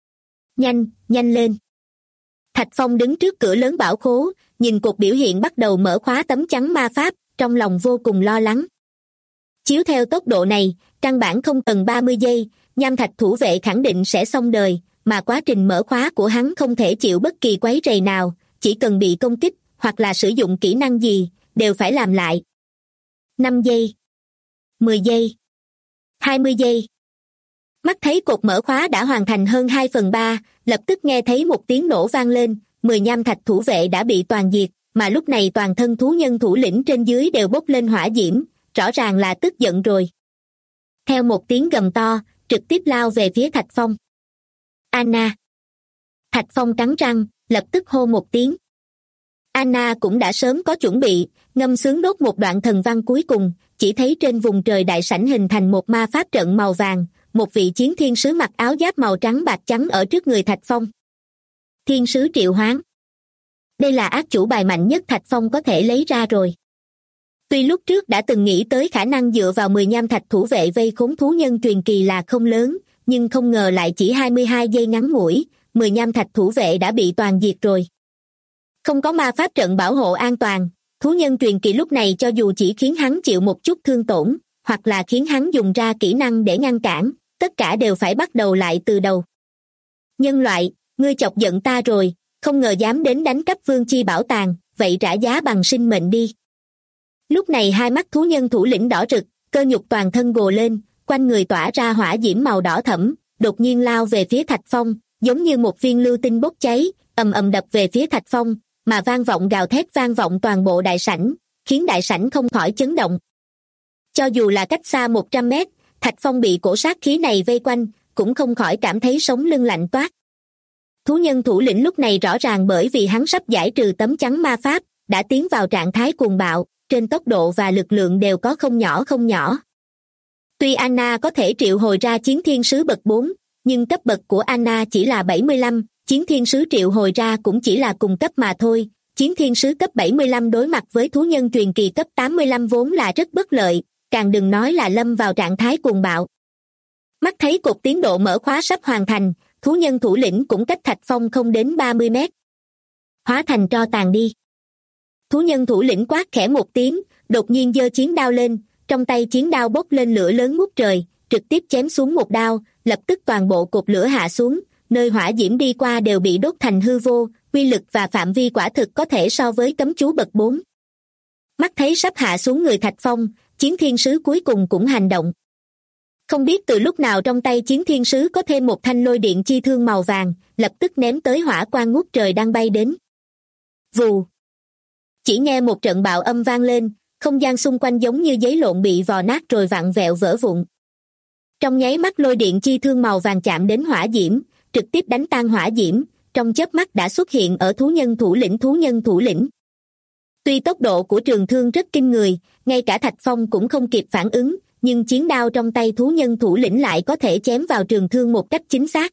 Speaker 2: Nhanh lên. Thạch Phong đứng trước cửa lớn bảo khố, nhìn cột biểu hiện bắt đầu mở khóa tấm chắn ma pháp, trong lòng vô cùng lo lắng. Chiếu theo tốc độ này, căn bản không cần 30 giây, nham thạch thủ vệ khẳng định sẽ xong đời, mà quá trình mở khóa của hắn không thể chịu bất kỳ quấy rầy nào, chỉ cần bị công kích, hoặc là sử dụng kỹ năng gì, đều phải làm lại. 5 giây, 10 giây, 20 giây. Mắt thấy cột mở khóa đã hoàn thành hơn 2/3, lập tức nghe thấy một tiếng nổ vang lên, 10 nham thạch thủ vệ đã bị toàn diệt, mà lúc này toàn thân thú nhân thủ lĩnh trên dưới đều bốc lên hỏa diễm, rõ ràng là tức giận rồi. Theo một tiếng gầm to, trực tiếp lao về phía Thạch Phong. Anna! Thạch Phong cắn răng, lập tức hô một tiếng. Anna cũng đã sớm có chuẩn bị, ngâm sướng đốt một đoạn thần văn cuối cùng, chỉ thấy trên vùng trời đại sảnh hình thành một ma pháp trận màu vàng, một vị chiến thiên sứ mặc áo giáp màu trắng bạc trắng ở trước người Thạch Phong. Thiên sứ triệu hoán. Đây là ác chủ bài mạnh nhất Thạch Phong có thể lấy ra rồi. Tuy lúc trước đã từng nghĩ tới khả năng dựa vào 10 nham thạch thủ vệ vây khốn thú nhân truyền kỳ là không lớn, nhưng không ngờ lại chỉ 22 giây ngắn ngủi, 10 nham thạch thủ vệ đã bị toàn diệt rồi. Không có ma pháp trận bảo hộ an toàn, thú nhân truyền kỳ lúc này cho dù chỉ khiến hắn chịu một chút thương tổn, hoặc là khiến hắn dùng ra kỹ năng để ngăn cản, tất cả đều phải bắt đầu lại từ đầu. Nhân loại, ngươi chọc giận ta rồi, không ngờ dám đến đánh cắp vương chi bảo tàng, vậy trả giá bằng sinh mệnh đi. Lúc này hai mắt thú nhân thủ lĩnh đỏ rực, cơ nhục toàn thân gồ lên, quanh người tỏa ra hỏa diễm màu đỏ thẫm, đột nhiên lao về phía Thạch Phong, giống như một viên lưu tinh bốc cháy, ầm ầm đập về phía Thạch Phong, mà vang vọng gào thét vang vọng toàn bộ đại sảnh, khiến đại sảnh không khỏi chấn động. Cho dù là cách xa 100 mét, Thạch Phong bị cổ sát khí này vây quanh, cũng không khỏi cảm thấy sống lưng lạnh toát. Thú nhân thủ lĩnh lúc này rõ ràng bởi vì hắn sắp giải trừ tấm chắn ma pháp, đã tiến vào trạng thái cuồng bạo, trên tốc độ và lực lượng đều có không nhỏ. Tuy Anna có thể triệu hồi ra chiến thiên sứ bậc 4, nhưng cấp bậc của Anna chỉ là 75, chiến thiên sứ triệu hồi ra cũng chỉ là cùng cấp mà thôi. Chiến thiên sứ cấp 75 đối mặt với thú nhân truyền kỳ cấp 85 vốn là rất bất lợi, càng đừng nói là lâm vào trạng thái cuồng bạo. Mắt thấy cột tiến độ mở khóa sắp hoàn thành, thú nhân thủ lĩnh cũng cách Thạch Phong không đến 30 mét. Hóa thành tro tàn đi. Thú nhân thủ lĩnh quát khẽ một tiếng, đột nhiên giơ chiến đao lên, trong tay chiến đao bốc lên lửa lớn ngút trời, trực tiếp chém xuống một đao, lập tức toàn bộ cột lửa hạ xuống, nơi hỏa diễm đi qua đều bị đốt thành hư vô, uy lực và phạm vi quả thực có thể so với cấm chú bậc 4. Mắt thấy sắp hạ xuống người Thạch Phong, chiến thiên sứ cuối cùng cũng hành động. Không biết từ lúc nào trong tay chiến thiên sứ có thêm một thanh lôi điện chi thương màu vàng, lập tức ném tới hỏa quang ngút trời đang bay đến. Vù! Chỉ nghe một trận bạo âm vang lên, không gian xung quanh giống như giấy lộn bị vò nát rồi vặn vẹo vỡ vụn. Trong nháy mắt lôi điện chi thương màu vàng chạm đến hỏa diễm, trực tiếp đánh tan hỏa diễm, trong chớp mắt đã xuất hiện ở thú nhân thủ lĩnh. Tuy tốc độ của trường thương rất kinh người, ngay cả Thạch Phong cũng không kịp phản ứng, nhưng chiến đao trong tay thú nhân thủ lĩnh lại có thể chém vào trường thương một cách chính xác.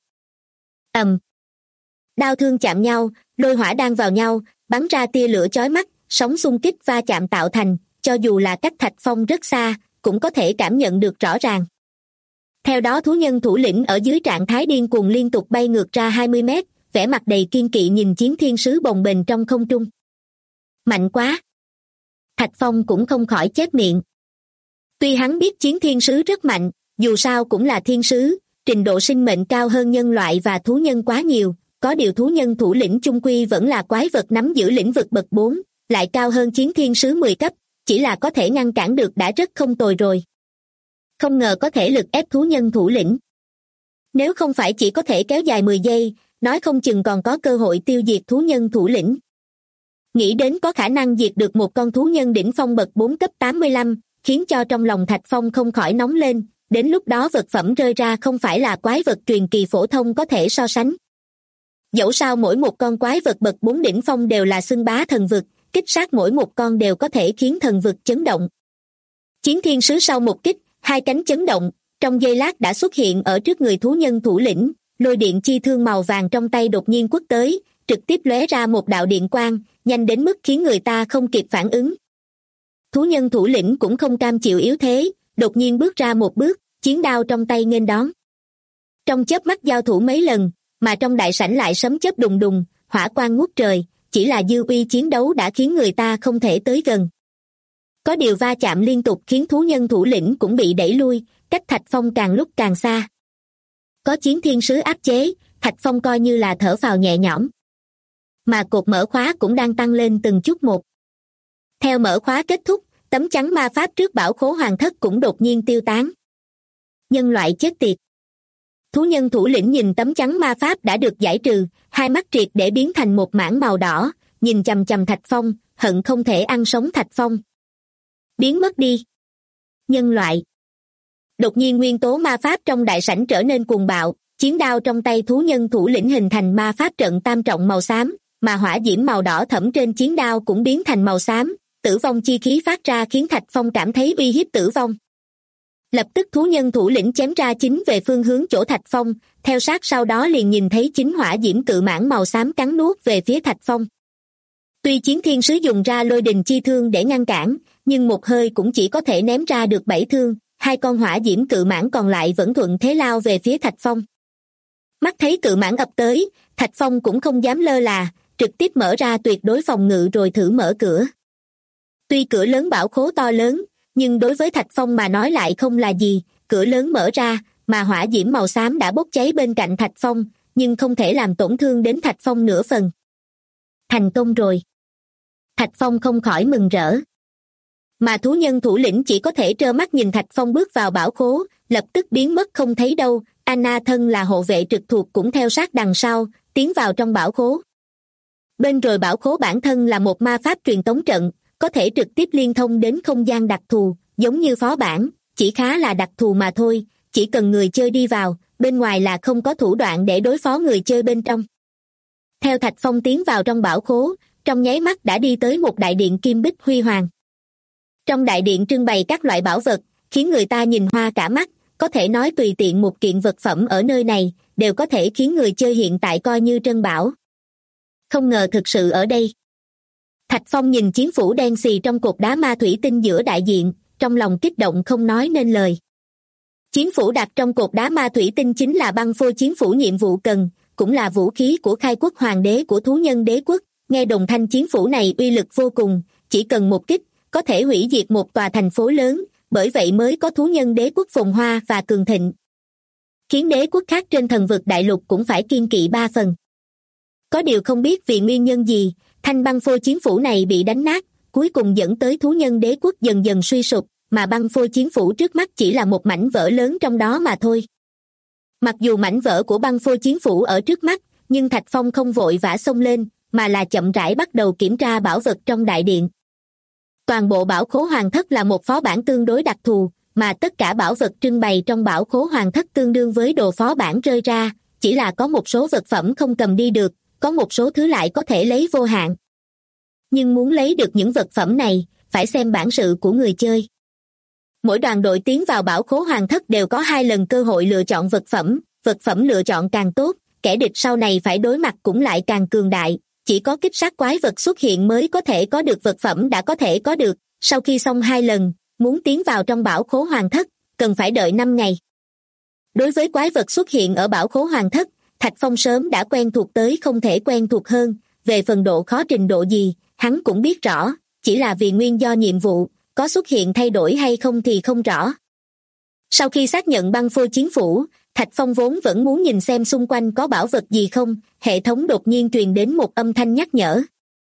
Speaker 2: Đao thương chạm nhau, lôi hỏa đan vào nhau, bắn ra tia lửa chói mắt, sóng xung kích va chạm tạo thành, cho dù là cách Thạch Phong rất xa, cũng có thể cảm nhận được rõ ràng. Theo đó thú nhân thủ lĩnh ở dưới trạng thái điên cuồng liên tục bay ngược ra 20 mét, vẻ mặt đầy kiên kỵ nhìn chiến thiên sứ bồng bềnh trong không trung. Mạnh quá! Thạch Phong cũng không khỏi chép miệng. Tuy hắn biết chiến thiên sứ rất mạnh, dù sao cũng là thiên sứ, trình độ sinh mệnh cao hơn nhân loại và thú nhân quá nhiều, có điều thú nhân thủ lĩnh chung quy vẫn là quái vật nắm giữ lĩnh vực bậc 4, lại cao hơn chiến thiên sứ 10 cấp, chỉ là có thể ngăn cản được đã rất không tồi rồi. Không ngờ có thể lực ép thú nhân thủ lĩnh. Nếu không phải chỉ có thể kéo dài 10 giây, nói không chừng còn có cơ hội tiêu diệt thú nhân thủ lĩnh. Nghĩ đến có khả năng diệt được một con thú nhân đỉnh phong bậc 4 cấp 85, khiến cho trong lòng Thạch Phong không khỏi nóng lên, đến lúc đó vật phẩm rơi ra không phải là quái vật truyền kỳ phổ thông có thể so sánh. Dẫu sao mỗi một con quái vật bậc 4 đỉnh phong đều là xưng bá thần vực, kích sát mỗi một con đều có thể khiến thần vực chấn động. Chiến thiên sứ sau một kích, hai cánh chấn động, trong giây lát đã xuất hiện ở trước người thú nhân thủ lĩnh, lôi điện chi thương màu vàng trong tay đột nhiên quất tới, trực tiếp lóe ra một đạo điện quang, nhanh đến mức khiến người ta không kịp phản ứng. Thú nhân thủ lĩnh cũng không cam chịu yếu thế, đột nhiên bước ra một bước, chiến đao trong tay nghênh đón. Trong chớp mắt giao thủ mấy lần, mà trong đại sảnh lại sấm chớp đùng đùng, hỏa quang ngút trời, chỉ là dư uy chiến đấu đã khiến người ta không thể tới gần. Có điều va chạm liên tục khiến thú nhân thủ lĩnh cũng bị đẩy lui, cách Thạch Phong càng lúc càng xa. Có chiến thiên sứ áp chế, Thạch Phong coi như là thở phào nhẹ nhõm. Mà cột mở khóa cũng đang tăng lên từng chút một. Theo mở khóa kết thúc, tấm chắn ma pháp trước bảo khố hoàng thất cũng đột nhiên tiêu tán. Nhân loại chết tiệt. Thú nhân thủ lĩnh nhìn tấm chắn ma pháp đã được giải trừ, hai mắt triệt để biến thành một mảng màu đỏ, nhìn chằm chằm Thạch Phong, hận không thể ăn sống Thạch Phong. Biến mất đi. Nhân loại. Đột nhiên nguyên tố ma pháp trong đại sảnh trở nên cuồng bạo, chiến đao trong tay thú nhân thủ lĩnh hình thành ma pháp trận tam trọng màu xám, mà hỏa diễm màu đỏ thẫm trên chiến đao cũng biến thành màu xám, tử vong chi khí phát ra khiến Thạch Phong cảm thấy uy hiếp tử vong. Lập tức thú nhân thủ lĩnh chém ra chính về phương hướng chỗ Thạch Phong, theo sát sau đó liền nhìn thấy chính hỏa diễm cự mãng màu xám cắn nuốt về phía Thạch Phong. Tuy chiến thiên sứ dùng ra lôi đình chi thương để ngăn cản, nhưng một hơi cũng chỉ có thể ném ra được 7 thương, hai con hỏa diễm cự mãng còn lại vẫn thuận thế lao về phía Thạch Phong. Mắt thấy cự mãng ập tới, Thạch Phong cũng không dám lơ là, trực tiếp mở ra tuyệt đối phòng ngự rồi thử mở cửa. Tuy cửa lớn bảo khố to lớn, nhưng đối với Thạch Phong mà nói lại không là gì, cửa lớn mở ra, mà hỏa diễm màu xám đã bốc cháy bên cạnh Thạch Phong, nhưng không thể làm tổn thương đến Thạch Phong nửa phần. Thành công rồi. Thạch Phong không khỏi mừng rỡ. Mà thú nhân thủ lĩnh chỉ có thể trơ mắt nhìn Thạch Phong bước vào bảo khố, lập tức biến mất không thấy đâu. Anna thân là hộ vệ trực thuộc cũng theo sát đằng sau, tiến vào trong bảo khố. Bên rồi bảo khố bản thân là một ma pháp truyền tống trận, có thể trực tiếp liên thông đến không gian đặc thù, giống như phó bản, chỉ khá là đặc thù mà thôi, chỉ cần người chơi đi vào, bên ngoài là không có thủ đoạn để đối phó người chơi bên trong. Theo Thạch Phong tiến vào trong bảo khố, trong nháy mắt đã đi tới một đại điện kim bích huy hoàng. Trong đại điện trưng bày các loại bảo vật, khiến người ta nhìn hoa cả mắt, có thể nói tùy tiện một kiện vật phẩm ở nơi này, đều có thể khiến người chơi hiện tại coi như trân bảo. Không ngờ thực sự ở đây. Thạch Phong nhìn chiến phủ đen xì trong cột đá ma thủy tinh giữa đại diện, trong lòng kích động không nói nên lời. Chiến phủ đặt trong cột đá ma thủy tinh chính là băng phôi chiến phủ nhiệm vụ cần, cũng là vũ khí của khai quốc hoàng đế của thú nhân đế quốc. Nghe đồn thanh chiến phủ này uy lực vô cùng, chỉ cần một kích, có thể hủy diệt một tòa thành phố lớn, bởi vậy mới có thú nhân đế quốc phồn hoa và cường thịnh. Khiến đế quốc khác trên thần vực đại lục cũng phải kiêng kỵ 3 phần. Có điều không biết vì nguyên nhân gì, thanh băng phôi chiến phủ này bị đánh nát, cuối cùng dẫn tới thú nhân đế quốc dần dần suy sụp, mà băng phôi chiến phủ trước mắt chỉ là một mảnh vỡ lớn trong đó mà thôi. Mặc dù mảnh vỡ của băng phôi chiến phủ ở trước mắt, nhưng Thạch Phong không vội vã xông lên, mà là chậm rãi bắt đầu kiểm tra bảo vật trong đại điện. Toàn bộ bảo khố hoàng thất là một phó bản tương đối đặc thù, mà tất cả bảo vật trưng bày trong bảo khố hoàng thất tương đương với đồ phó bản rơi ra, chỉ là có một số vật phẩm không cầm đi được, có một số thứ lại có thể lấy vô hạn. Nhưng muốn lấy được những vật phẩm này, phải xem bản sự của người chơi. Mỗi đoàn đội tiến vào bảo khố hoàng thất đều có 2 lần cơ hội lựa chọn vật phẩm lựa chọn càng tốt, kẻ địch sau này phải đối mặt cũng lại càng cường đại, chỉ có kích sát quái vật xuất hiện mới có thể có được vật phẩm đã có thể có được, sau khi xong 2 lần, muốn tiến vào trong bảo khố hoàng thất, cần phải đợi 5 ngày. Đối với quái vật xuất hiện ở bảo khố hoàng thất, Thạch Phong sớm đã quen thuộc tới không thể quen thuộc hơn, về phần độ khó trình độ gì, hắn cũng biết rõ, chỉ là vì nguyên do nhiệm vụ, có xuất hiện thay đổi hay không thì không rõ. Sau khi xác nhận băng phôi chiến phủ, Thạch Phong vốn vẫn muốn nhìn xem xung quanh có bảo vật gì không, hệ thống đột nhiên truyền đến một âm thanh nhắc nhở.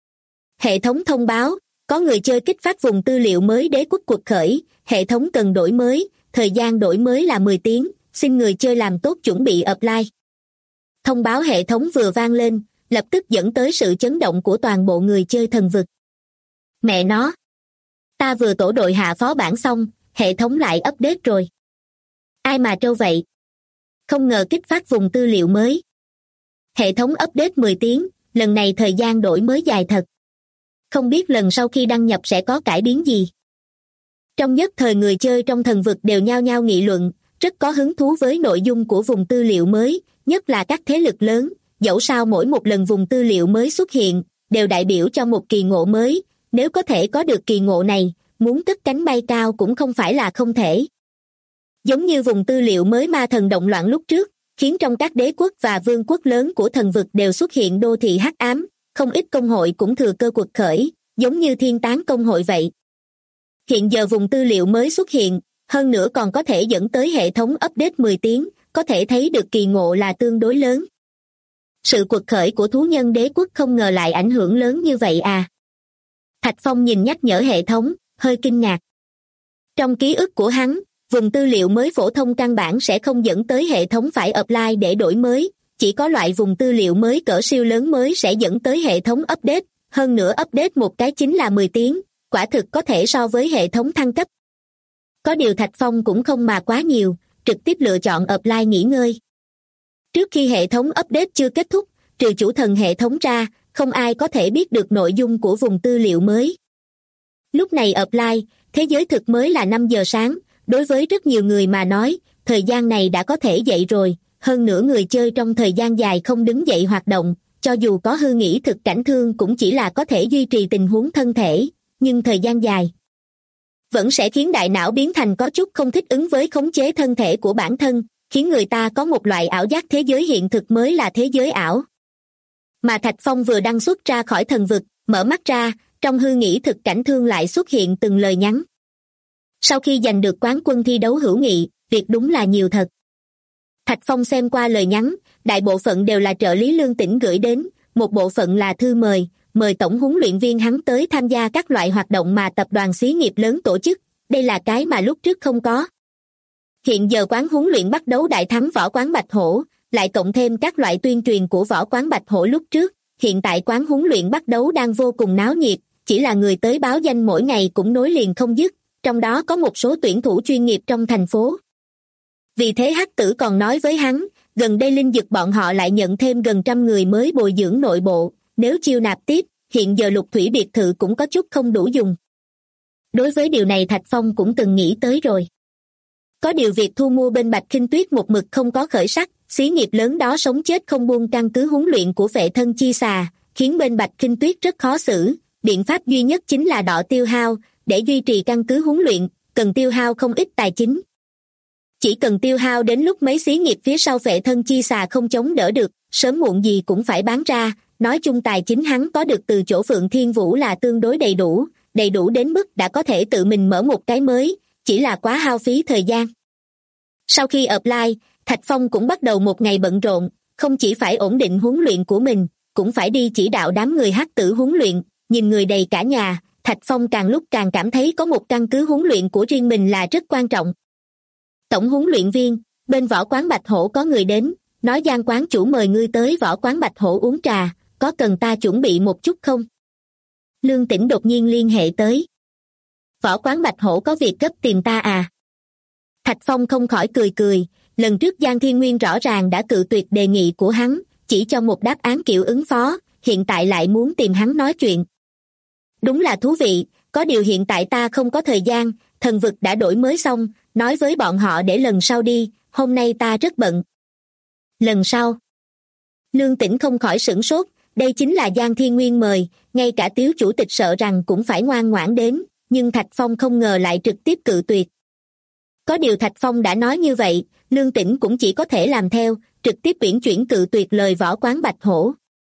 Speaker 2: Hệ thống thông báo, có người chơi kích phát vùng tư liệu mới đế quốc cuộc khởi, hệ thống cần đổi mới, thời gian đổi mới là 10 tiếng, xin người chơi làm tốt chuẩn bị apply. Thông báo hệ thống vừa vang lên, lập tức dẫn tới sự chấn động của toàn bộ người chơi thần vực. Mẹ nó! Ta vừa tổ đội hạ phó bản xong, hệ thống lại update rồi. Ai mà trâu vậy? Không ngờ kích phát vùng tư liệu mới. Hệ thống update 10 tiếng, lần này thời gian đổi mới dài thật. Không biết lần sau khi đăng nhập sẽ có cải biến gì. Trong nhất thời người chơi trong thần vực đều nhao nhao nghị luận, rất có hứng thú với nội dung của vùng tư liệu mới, nhất là các thế lực lớn, dẫu sao mỗi một lần vùng tư liệu mới xuất hiện, đều đại biểu cho một kỳ ngộ mới, nếu có thể có được kỳ ngộ này, muốn cất cánh bay cao cũng không phải là không thể. Giống như vùng tư liệu mới ma thần động loạn lúc trước, khiến trong các đế quốc và vương quốc lớn của thần vực đều xuất hiện đô thị hắc ám, không ít công hội cũng thừa cơ quật khởi, giống như thiên tán công hội vậy. Hiện giờ vùng tư liệu mới xuất hiện, hơn nữa còn có thể dẫn tới hệ thống update 10 tiếng, có thể thấy được kỳ ngộ là tương đối lớn. Sự quật khởi của thú nhân đế quốc không ngờ lại ảnh hưởng lớn như vậy à. Thạch Phong nhìn nhắc nhở hệ thống, hơi kinh ngạc. Trong ký ức của hắn, vùng tư liệu mới phổ thông căn bản sẽ không dẫn tới hệ thống phải apply để đổi mới, chỉ có loại vùng tư liệu mới cỡ siêu lớn mới sẽ dẫn tới hệ thống update, hơn nữa update một cái chính là 10 tiếng, quả thực có thể so với hệ thống thăng cấp. Có điều Thạch Phong cũng không mà quá nhiều, trực tiếp lựa chọn offline nghỉ ngơi. Trước khi hệ thống update chưa kết thúc, trừ chủ thần hệ thống ra, không ai có thể biết được nội dung của vùng tư liệu mới. Lúc này offline, thế giới thực mới là 5 giờ sáng, đối với rất nhiều người mà nói, thời gian này đã có thể dậy rồi, hơn nữa người chơi trong thời gian dài không đứng dậy hoạt động, cho dù có hư nghĩ thực cảnh thương cũng chỉ là có thể duy trì tình huống thân thể, nhưng thời gian dài vẫn sẽ khiến đại não biến thành có chút không thích ứng với khống chế thân thể của bản thân, khiến người ta có một loại ảo giác thế giới hiện thực mới là thế giới ảo. Mà Thạch Phong vừa đăng xuất ra khỏi thần vực, mở mắt ra, trong hư nghĩ thực cảnh thương lại xuất hiện từng lời nhắn. Sau khi giành được quán quân thi đấu hữu nghị, việc đúng là nhiều thật. Thạch Phong xem qua lời nhắn, đại bộ phận đều là trợ lý Lương Tĩnh gửi đến, một bộ phận là thư mời tổng huấn luyện viên hắn tới tham gia các loại hoạt động mà tập đoàn xí nghiệp lớn tổ chức, đây là cái mà lúc trước không có. Hiện giờ quán huấn luyện bắt đấu đại thắng võ quán Bạch Hổ, lại cộng thêm các loại tuyên truyền của võ quán Bạch Hổ lúc trước, hiện tại quán huấn luyện bắt đấu đang vô cùng náo nhiệt, chỉ là người tới báo danh mỗi ngày cũng nối liền không dứt, trong đó có một số tuyển thủ chuyên nghiệp trong thành phố. Vì thế Hắc Tử còn nói với hắn, gần đây Linh Dực bọn họ lại nhận thêm gần 100 người mới bồi dưỡng nội bộ, nếu chiêu nạp tiếp, hiện giờ Lục Thủy biệt thự cũng có chút không đủ dùng. Đối với điều này Thạch Phong cũng từng nghĩ tới rồi. Có điều việc thu mua bên Bạch Khinh Tuyết một mực không có khởi sắc, xí nghiệp lớn đó sống chết không buông căn cứ huấn luyện của Vệ Thân Chi Xà, khiến bên Bạch Khinh Tuyết rất khó xử, biện pháp duy nhất chính là đọ tiêu hao, để duy trì căn cứ huấn luyện, cần tiêu hao không ít tài chính. Chỉ cần tiêu hao đến lúc mấy xí nghiệp phía sau Vệ Thân Chi Xà không chống đỡ được, sớm muộn gì cũng phải bán ra, nói chung tài chính hắn có được từ chỗ Phượng Thiên Vũ là tương đối đầy đủ đến mức đã có thể tự mình mở một cái mới, chỉ là quá hao phí thời gian. Sau khi apply, Thạch Phong cũng bắt đầu một ngày bận rộn, không chỉ phải ổn định huấn luyện của mình, cũng phải đi chỉ đạo đám người Hắc Tử huấn luyện, nhìn người đầy cả nhà, Thạch Phong càng lúc càng cảm thấy có một căn cứ huấn luyện của riêng mình là rất quan trọng. Tổng huấn luyện viên, bên võ quán Bạch Hổ có người đến, nói Giang quán chủ mời ngươi tới võ quán Bạch Hổ uống trà, có cần ta chuẩn bị một chút không? Lương Tĩnh đột nhiên liên hệ tới. Võ quán Bạch Hổ có việc gấp tìm ta à? Thạch Phong không khỏi cười, lần trước Giang Thiên Nguyên rõ ràng đã cự tuyệt đề nghị của hắn, chỉ cho một đáp án kiểu ứng phó, hiện tại lại muốn tìm hắn nói chuyện. Đúng là thú vị, có điều hiện tại ta không có thời gian, thần vực đã đổi mới xong, nói với bọn họ để lần sau đi, hôm nay ta rất bận. Lần sau? Lương Tĩnh không khỏi sửng sốt, đây chính là Giang Thiên Nguyên mời, ngay cả Tiếu chủ tịch sợ rằng cũng phải ngoan ngoãn đến, nhưng Thạch Phong không ngờ lại trực tiếp cự tuyệt. Có điều Thạch Phong đã nói như vậy, Lương Tĩnh cũng chỉ có thể làm theo, trực tiếp uyển chuyển cự tuyệt lời võ quán Bạch Hổ.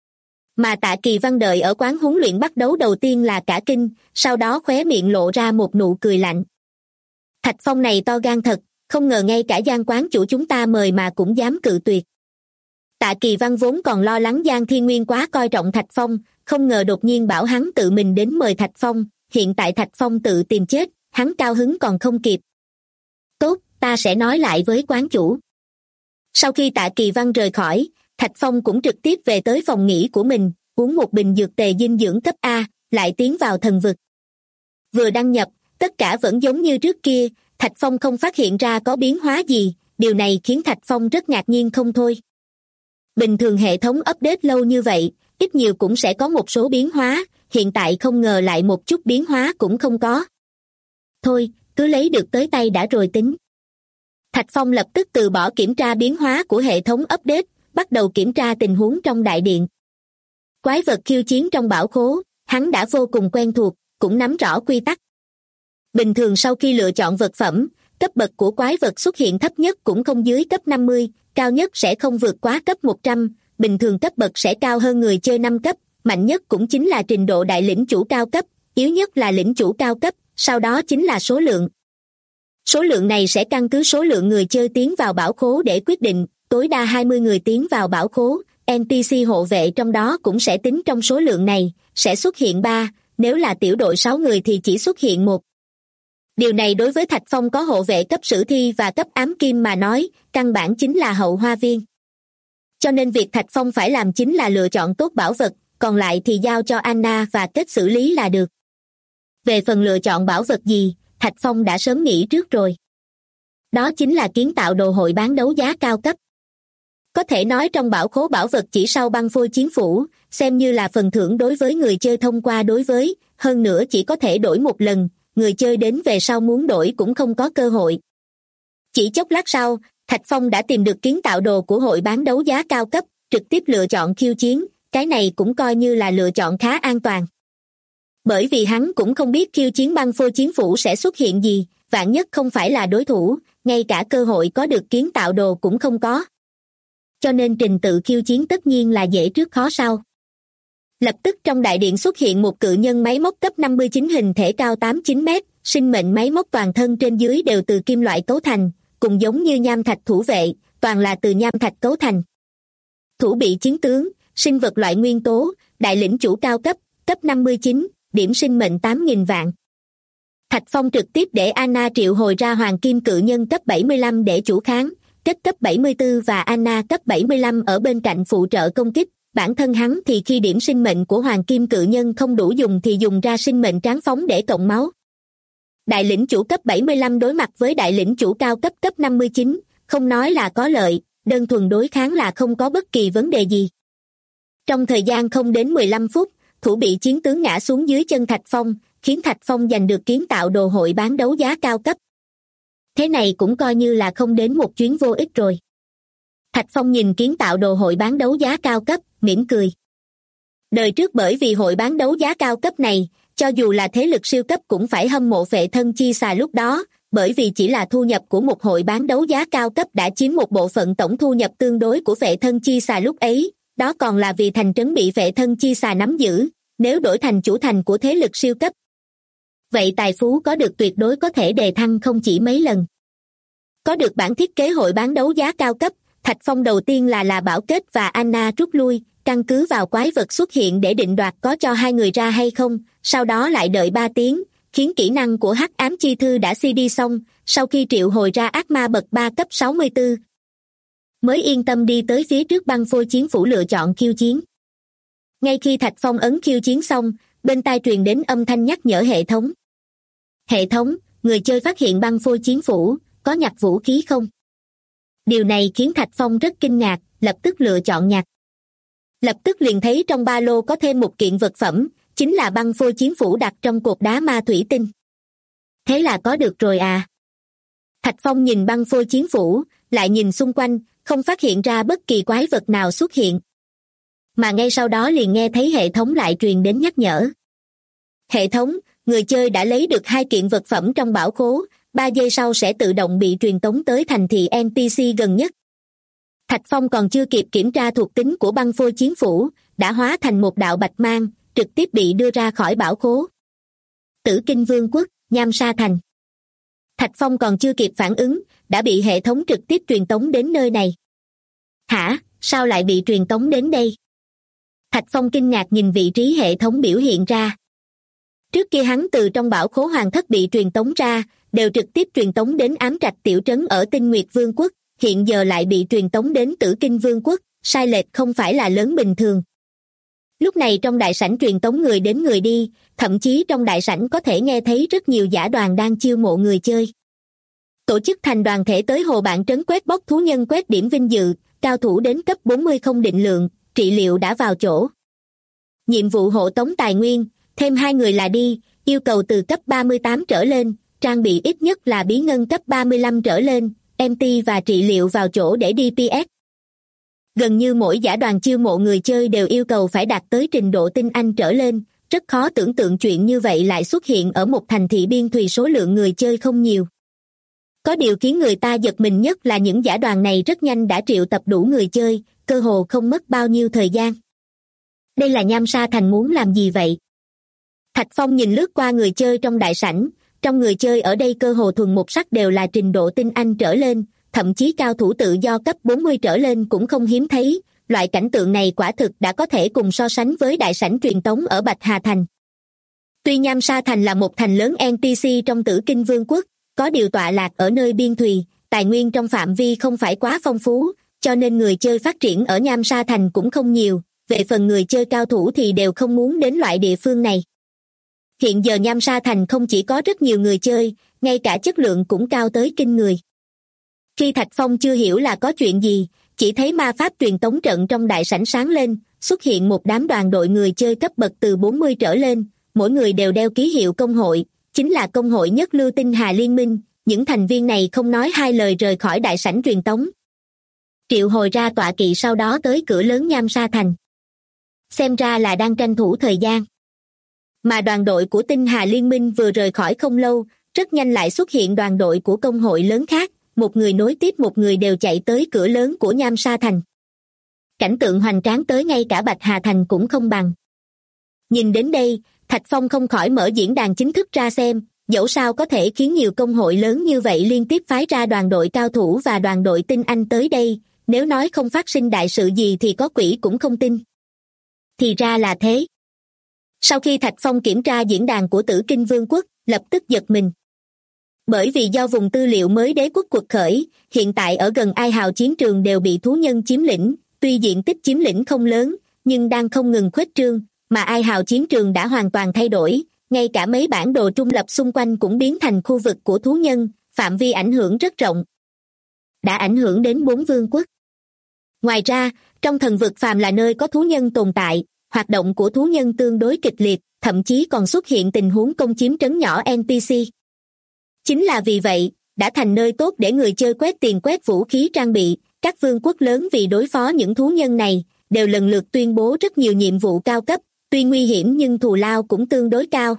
Speaker 2: Mà Tạ Kỳ Văn đợi ở quán huấn luyện bắt đấu đầu tiên là cả kinh, sau đó khóe miệng lộ ra một nụ cười lạnh. Thạch Phong này to gan thật, không ngờ ngay cả Giang quán chủ chúng ta mời mà cũng dám cự tuyệt. Tạ Kỳ Văn vốn còn lo lắng Giang Thiên Nguyên quá coi trọng Thạch Phong, không ngờ đột nhiên bảo hắn tự mình đến mời Thạch Phong, hiện tại Thạch Phong tự tìm chết, hắn cao hứng còn không kịp. Tốt, ta sẽ nói lại với quán chủ. Sau khi Tạ Kỳ Văn rời khỏi, Thạch Phong cũng trực tiếp về tới phòng nghỉ của mình, uống một bình dược tề dinh dưỡng cấp A, lại tiến vào thần vực. Vừa đăng nhập, tất cả vẫn giống như trước kia, Thạch Phong không phát hiện ra có biến hóa gì, điều này khiến Thạch Phong rất ngạc nhiên không thôi. Bình thường hệ thống update lâu như vậy, ít nhiều cũng sẽ có một số biến hóa, hiện tại không ngờ lại một chút biến hóa cũng không có. Thôi, cứ lấy được tới tay đã rồi tính. Thạch Phong lập tức từ bỏ kiểm tra biến hóa của hệ thống update, bắt đầu kiểm tra tình huống trong đại điện. Quái vật khiêu chiến trong bảo khố, hắn đã vô cùng quen thuộc, cũng nắm rõ quy tắc. Bình thường sau khi lựa chọn vật phẩm, cấp bậc của quái vật xuất hiện thấp nhất cũng không dưới cấp 50, cao nhất sẽ không vượt quá cấp 100, bình thường cấp bậc sẽ cao hơn người chơi 5 cấp, mạnh nhất cũng chính là trình độ đại lĩnh chủ cao cấp, yếu nhất là lĩnh chủ cao cấp, sau đó chính là số lượng. Số lượng này sẽ căn cứ số lượng người chơi tiến vào bảo khố để quyết định, tối đa 20 người tiến vào bảo khố, NPC hộ vệ trong đó cũng sẽ tính trong số lượng này, sẽ xuất hiện 3, nếu là tiểu đội 6 người thì chỉ xuất hiện 1. Điều này đối với Thạch Phong có hộ vệ cấp sử thi và cấp ám kim mà nói, căn bản chính là hậu hoa viên. Cho nên việc Thạch Phong phải làm chính là lựa chọn tốt bảo vật, còn lại thì giao cho Anna và Kết xử lý là được. Về phần lựa chọn bảo vật gì, Thạch Phong đã sớm nghĩ trước rồi. Đó chính là kiến tạo đồ hội bán đấu giá cao cấp. Có thể nói trong bảo khố bảo vật chỉ sau băng phôi chiến phủ, xem như là phần thưởng đối với người chơi thông qua đối với, hơn nữa chỉ có thể đổi một lần, người chơi đến về sau muốn đổi cũng không có cơ hội. Chỉ chốc lát sau, Thạch Phong đã tìm được kiến tạo đồ của hội bán đấu giá cao cấp, trực tiếp lựa chọn khiêu chiến, cái này cũng coi như là lựa chọn khá an toàn. Bởi vì hắn cũng không biết khiêu chiến băng phôi chiến phủ sẽ xuất hiện gì, vạn nhất không phải là đối thủ, ngay cả cơ hội có được kiến tạo đồ cũng không có. Cho nên trình tự khiêu chiến tất nhiên là dễ trước khó sau. Lập tức trong đại điện xuất hiện một cự nhân máy móc cấp 59 hình thể cao 8-9 mét, sinh mệnh máy móc toàn thân trên dưới đều từ kim loại cấu thành, cùng giống như nham thạch thủ vệ, toàn là từ nham thạch cấu thành. Thủ bị chiến tướng, sinh vật loại nguyên tố, đại lĩnh chủ cao cấp, cấp 59, điểm sinh mệnh 8.000 vạn. Thạch Phong trực tiếp để Anna triệu hồi ra hoàng kim cự nhân cấp 75 để chủ kháng, Kết cấp 74 và Anna cấp 75 ở bên cạnh phụ trợ công kích. Bản thân hắn thì khi điểm sinh mệnh của hoàng kim cự nhân không đủ dùng thì dùng ra sinh mệnh tráng phóng để cộng máu. Đại lĩnh chủ cấp 75 đối mặt với đại lĩnh chủ cao cấp cấp 59, không nói là có lợi, đơn thuần đối kháng là không có bất kỳ vấn đề gì. Trong thời gian không đến 15 phút, thủ bị chiến tướng ngã xuống dưới chân Thạch Phong, khiến Thạch Phong giành được kiến tạo đồ hội bán đấu giá cao cấp. Thế này cũng coi như là không đến một chuyến vô ích rồi. Thạch Phong nhìn kiến tạo đồ hội bán đấu giá cao cấp, mỉm cười. Đời trước bởi vì hội bán đấu giá cao cấp này, cho dù là thế lực siêu cấp cũng phải hâm mộ Phệ Thân Chi Xà lúc đó, bởi vì chỉ là thu nhập của một hội bán đấu giá cao cấp đã chiếm một bộ phận tổng thu nhập tương đối của Phệ Thân Chi Xà lúc ấy, đó còn là vì thành trấn bị Phệ Thân Chi Xà nắm giữ, nếu đổi thành chủ thành của thế lực siêu cấp. Vậy tài phú có được tuyệt đối có thể đề thăng không chỉ mấy lần. Có được bản thiết kế hội bán đấu giá cao cấp, Thạch Phong đầu tiên là Bảo Kết và Anna rút lui, căn cứ vào quái vật xuất hiện để định đoạt có cho hai người ra hay không, sau đó lại đợi 3 tiếng, khiến kỹ năng của Hắc Ám Chi Thư đã CD xong, sau khi triệu hồi ra ác ma bậc 3 cấp 64. Mới yên tâm đi tới phía trước băng phôi chiến phủ lựa chọn khiêu chiến. Ngay khi Thạch Phong ấn khiêu chiến xong, bên tai truyền đến âm thanh nhắc nhở hệ thống. Hệ thống, người chơi phát hiện băng phôi chiến phủ, có nhặt vũ khí không? Điều này khiến Thạch Phong rất kinh ngạc, lập tức lựa chọn nhặt. Lập tức liền thấy trong ba lô có thêm một kiện vật phẩm, chính là băng phôi chiến phủ đặt trong cột đá ma thủy tinh. Thế là có được rồi à? Thạch Phong nhìn băng phôi chiến phủ, lại nhìn xung quanh, không phát hiện ra bất kỳ quái vật nào xuất hiện. Mà ngay sau đó liền nghe thấy hệ thống lại truyền đến nhắc nhở. Hệ thống, người chơi đã lấy được 2 kiện vật phẩm trong bảo khố, 3 giây sau sẽ tự động bị truyền tống tới thành thị NPC gần nhất. Thạch Phong còn chưa kịp kiểm tra thuộc tính của băng phôi chiến phủ, đã hóa thành một đạo bạch mang, trực tiếp bị đưa ra khỏi bảo khố. Tử Kinh Vương quốc, Nham Sa Thành. Thạch Phong còn chưa kịp phản ứng, đã bị hệ thống trực tiếp truyền tống đến nơi này. Hả, sao lại bị truyền tống đến đây? Thạch Phong kinh ngạc nhìn vị trí hệ thống biểu hiện ra. Trước kia hắn từ trong bảo khố hoàng thất bị truyền tống ra, đều trực tiếp truyền tống đến Ám Trạch tiểu trấn ở Tinh Nguyệt Vương quốc, hiện giờ lại bị truyền tống đến Tử Kinh Vương quốc, sai lệch không phải là lớn bình thường. Lúc này trong đại sảnh truyền tống người đến người đi, thậm chí trong đại sảnh có thể nghe thấy rất nhiều giả đoàn đang chiêu mộ người chơi. Tổ chức thành đoàn thể tới hồ bạn trấn quét bóc thú nhân quét điểm vinh dự, cao thủ đến cấp 40 không định lượng, trị liệu đã vào chỗ. Nhiệm vụ hộ tống tài nguyên, thêm 2 người là đi, yêu cầu từ cấp 38 trở lên, trang bị ít nhất là bí ngân cấp 35 trở lên, MT và trị liệu vào chỗ để đi PS. Gần như mỗi giả đoàn chiêu mộ người chơi đều yêu cầu phải đạt tới trình độ tinh anh trở lên, rất khó tưởng tượng chuyện như vậy lại xuất hiện ở một thành thị biên thùy số lượng người chơi không nhiều. Có điều khiến người ta giật mình nhất là những giả đoàn này rất nhanh đã triệu tập đủ người chơi, cơ hồ không mất bao nhiêu thời gian. Đây là Nham Sa Thành muốn làm gì vậy? Thạch Phong nhìn lướt qua người chơi trong đại sảnh, trong người chơi ở đây cơ hồ thuần một sắc đều là trình độ tinh anh trở lên, thậm chí cao thủ tự do cấp 40 trở lên cũng không hiếm thấy, loại cảnh tượng này quả thực đã có thể cùng so sánh với đại sảnh truyền tống ở Bạch Hà Thành. Tuy Nham Sa Thành là một thành lớn NPC trong Tử Kinh Vương quốc, có điều tọa lạc ở nơi biên thùy, tài nguyên trong phạm vi không phải quá phong phú, cho nên người chơi phát triển ở Nham Sa Thành cũng không nhiều, về phần người chơi cao thủ thì đều không muốn đến loại địa phương này. Hiện giờ Nham Sa Thành không chỉ có rất nhiều người chơi, ngay cả chất lượng cũng cao tới kinh người. Khi Thạch Phong chưa hiểu là có chuyện gì, chỉ thấy ma pháp truyền tống trận trong đại sảnh sáng lên, xuất hiện một đám đoàn đội người chơi cấp bậc từ 40 trở lên, mỗi người đều đeo ký hiệu công hội, chính là công hội Nhất Lưu Tinh Hà Liên Minh. Những thành viên này không nói hai lời rời khỏi đại sảnh truyền tống, triệu hồi ra tọa kỵ, sau đó tới cửa lớn Nham Sa Thành. Xem ra là đang tranh thủ thời gian. Mà đoàn đội của Tinh Hà Liên Minh vừa rời khỏi không lâu, rất nhanh lại xuất hiện đoàn đội của công hội lớn khác, một người nối tiếp một người đều chạy tới cửa lớn của Nham Sa Thành. Cảnh tượng hoành tráng tới ngay cả Bạch Hà Thành cũng không bằng. Nhìn đến đây, Thạch Phong không khỏi mở diễn đàn chính thức ra xem, dẫu sao có thể khiến nhiều công hội lớn như vậy liên tiếp phái ra đoàn đội cao thủ và đoàn đội tinh anh tới đây, nếu nói không phát sinh đại sự gì thì có quỷ cũng không tin. Thì ra là thế. Sau khi Thạch Phong kiểm tra diễn đàn của Tử Kinh Vương quốc, lập tức giật mình. Bởi vì do vùng tư liệu mới đế quốc quật khởi, hiện tại ở gần Ai Hào chiến trường đều bị thú nhân chiếm lĩnh, tuy diện tích chiếm lĩnh không lớn, nhưng đang không ngừng khuếch trương, mà Ai Hào chiến trường đã hoàn toàn thay đổi, ngay cả mấy bản đồ trung lập xung quanh cũng biến thành khu vực của thú nhân, phạm vi ảnh hưởng rất rộng. Đã ảnh hưởng đến 4 vương quốc. Ngoài ra, trong thần vực phàm là nơi có thú nhân tồn tại, hoạt động của thú nhân tương đối kịch liệt, thậm chí còn xuất hiện tình huống công chiếm trấn nhỏ NPC. Chính là vì vậy, đã thành nơi tốt để người chơi quét tiền quét vũ khí trang bị, các vương quốc lớn vì đối phó những thú nhân này, đều lần lượt tuyên bố rất nhiều nhiệm vụ cao cấp, tuy nguy hiểm nhưng thù lao cũng tương đối cao.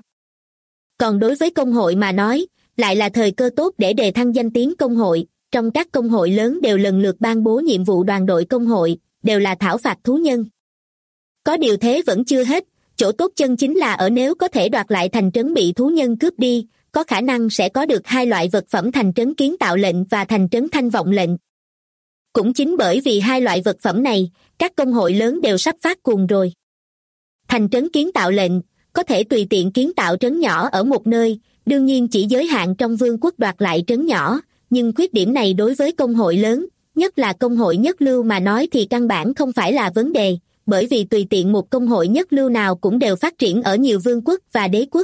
Speaker 2: Còn đối với công hội mà nói, lại là thời cơ tốt để đề thăng danh tiếng công hội, trong các công hội lớn đều lần lượt ban bố nhiệm vụ đoàn đội công hội, đều là thảo phạt thú nhân. Có điều thế vẫn chưa hết, chỗ tốt chân chính là ở nếu có thể đoạt lại thành trấn bị thú nhân cướp đi, có khả năng sẽ có được 2 loại vật phẩm thành trấn kiến tạo lệnh và thành trấn thanh vọng lệnh. Cũng chính bởi vì 2 loại vật phẩm này, các công hội lớn đều sắp phát cuồng rồi. Thành trấn kiến tạo lệnh, có thể tùy tiện kiến tạo trấn nhỏ ở một nơi, đương nhiên chỉ giới hạn trong vương quốc đoạt lại trấn nhỏ, nhưng khuyết điểm này đối với công hội lớn, nhất là công hội nhất lưu mà nói thì căn bản không phải là vấn đề, bởi vì tùy tiện một công hội nhất lưu nào cũng đều phát triển ở nhiều vương quốc và đế quốc.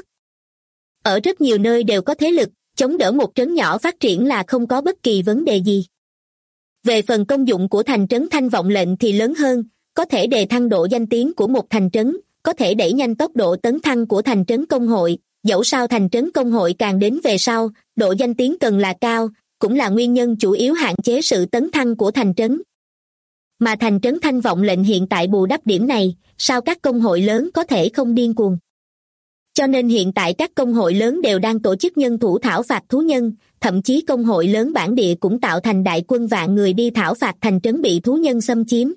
Speaker 2: Ở rất nhiều nơi đều có thế lực, chống đỡ một trấn nhỏ phát triển là không có bất kỳ vấn đề gì. Về phần công dụng của thành trấn thanh vọng lệnh thì lớn hơn, có thể đề thăng độ danh tiếng của một thành trấn, có thể đẩy nhanh tốc độ tấn thăng của thành trấn công hội, dẫu sao thành trấn công hội càng đến về sau, độ danh tiếng cần là cao, cũng là nguyên nhân chủ yếu hạn chế sự tấn thăng của thành trấn. Mà thành trấn thanh vọng lệnh hiện tại bù đắp điểm này, sao các công hội lớn có thể không điên cuồng. Cho nên hiện tại các công hội lớn đều đang tổ chức nhân thủ thảo phạt thú nhân, thậm chí công hội lớn bản địa cũng tạo thành đại quân vạn người đi thảo phạt thành trấn bị thú nhân xâm chiếm.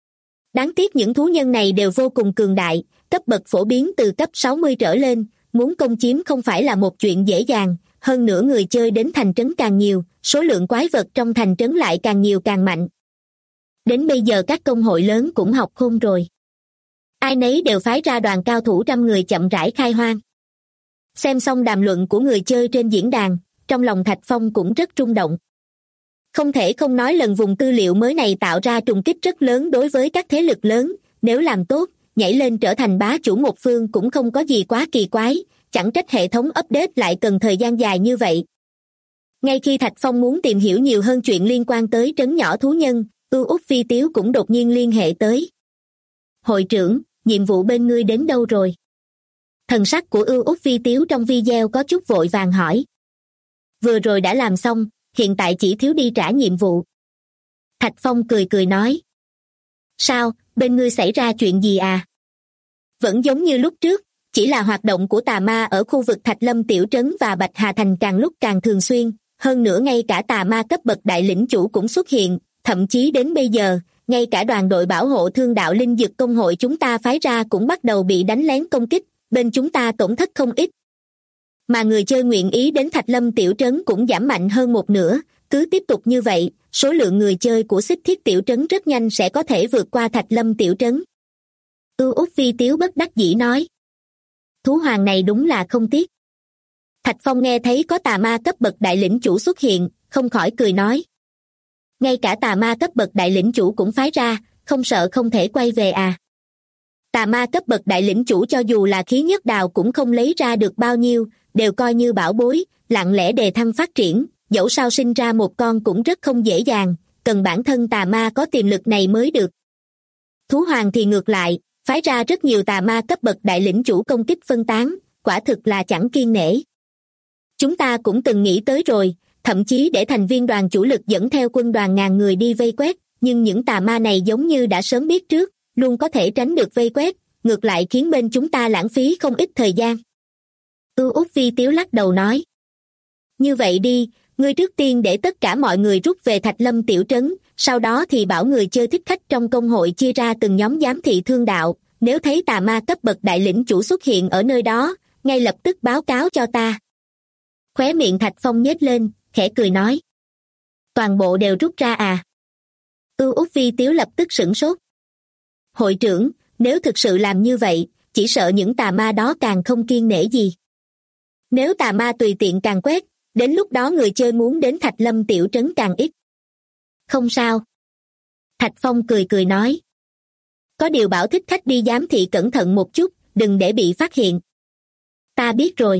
Speaker 2: Đáng tiếc những thú nhân này đều vô cùng cường đại, cấp bậc phổ biến từ cấp 60 trở lên, muốn công chiếm không phải là một chuyện dễ dàng, hơn nữa người chơi đến thành trấn càng nhiều, số lượng quái vật trong thành trấn lại càng nhiều càng mạnh. Đến bây giờ các công hội lớn cũng học khôn rồi. Ai nấy đều phái ra đoàn cao thủ 100 người chậm rãi khai hoang. Xem xong đàm luận của người chơi trên diễn đàn, trong lòng Thạch Phong cũng rất rung động. Không thể không nói lần vùng tư liệu mới này tạo ra trùng kích rất lớn đối với các thế lực lớn, nếu làm tốt, nhảy lên trở thành bá chủ một phương cũng không có gì quá kỳ quái, chẳng trách hệ thống update lại cần thời gian dài như vậy. Ngay khi Thạch Phong muốn tìm hiểu nhiều hơn chuyện liên quan tới trấn nhỏ thú nhân, Ưu Úc Phi Tiếu cũng đột nhiên liên hệ tới. Hội trưởng, nhiệm vụ bên ngươi đến đâu rồi? Thần sắc của Ưu Úc Phi Tiếu trong video có chút vội vàng hỏi. Vừa rồi đã làm xong, hiện tại chỉ thiếu đi trả nhiệm vụ. Thạch Phong cười cười nói. Sao, bên ngươi xảy ra chuyện gì à? Vẫn giống như lúc trước, chỉ là hoạt động của tà ma ở khu vực Thạch Lâm Tiểu Trấn và Bạch Hà Thành càng lúc càng thường xuyên, hơn nữa ngay cả tà ma cấp bậc đại lĩnh chủ cũng xuất hiện, thậm chí đến bây giờ, ngay cả đoàn đội bảo hộ thương đạo linh dược công hội chúng ta phái ra cũng bắt đầu bị đánh lén công kích, bên chúng ta tổn thất không ít. Mà người chơi nguyện ý đến Thạch Lâm Tiểu Trấn cũng giảm mạnh hơn một nửa, cứ tiếp tục như vậy, số lượng người chơi của Xích Thiết Tiểu Trấn rất nhanh sẽ có thể vượt qua Thạch Lâm Tiểu Trấn. Ưu Úc Phi Tiếu bất đắc dĩ nói. Thú hoàng này đúng là không tiếc. Thạch Phong nghe thấy có tà ma cấp bậc đại lĩnh chủ xuất hiện, không khỏi cười nói. Ngay cả tà ma cấp bậc đại lĩnh chủ cũng phái ra, không sợ không thể quay về à? Tà ma cấp bậc đại lĩnh chủ cho dù là khí nhất đào cũng không lấy ra được bao nhiêu, đều coi như bảo bối, lặng lẽ đề thăng phát triển, dẫu sao sinh ra một con cũng rất không dễ dàng, cần bản thân tà ma có tiềm lực này mới được. Thú hoàng thì ngược lại, phái ra rất nhiều tà ma cấp bậc đại lĩnh chủ công kích phân tán, quả thực là chẳng kiêng nể. Chúng ta cũng từng nghĩ tới rồi, thậm chí để thành viên đoàn chủ lực dẫn theo quân đoàn ngàn người đi vây quét, nhưng những tà ma này giống như đã sớm biết trước, luôn có thể tránh được vây quét, ngược lại khiến bên chúng ta lãng phí không ít thời gian. Út Vi Tiếu lắc đầu nói. Như vậy đi, ngươi trước tiên để tất cả mọi người rút về Thạch Lâm tiểu trấn, sau đó thì bảo người chơi thích khách trong công hội chia ra từng nhóm giám thị thương đạo, nếu thấy tà ma cấp bậc đại lĩnh chủ xuất hiện ở nơi đó, ngay lập tức báo cáo cho ta. Khóe miệng Thạch Phong nhếch lên, khẽ cười nói. Toàn bộ đều rút ra à? Út Vi Tiếu lập tức sửng sốt. Hội trưởng, nếu thực sự làm như vậy, chỉ sợ những tà ma đó càng không kiêng nể gì. Nếu tà ma tùy tiện càng quét, đến lúc đó người chơi muốn đến Thạch Lâm tiểu trấn càng ít. Không sao. Thạch Phong cười cười nói. Có điều bảo thích khách đi giám thị cẩn thận một chút, đừng để bị phát hiện. Ta biết rồi.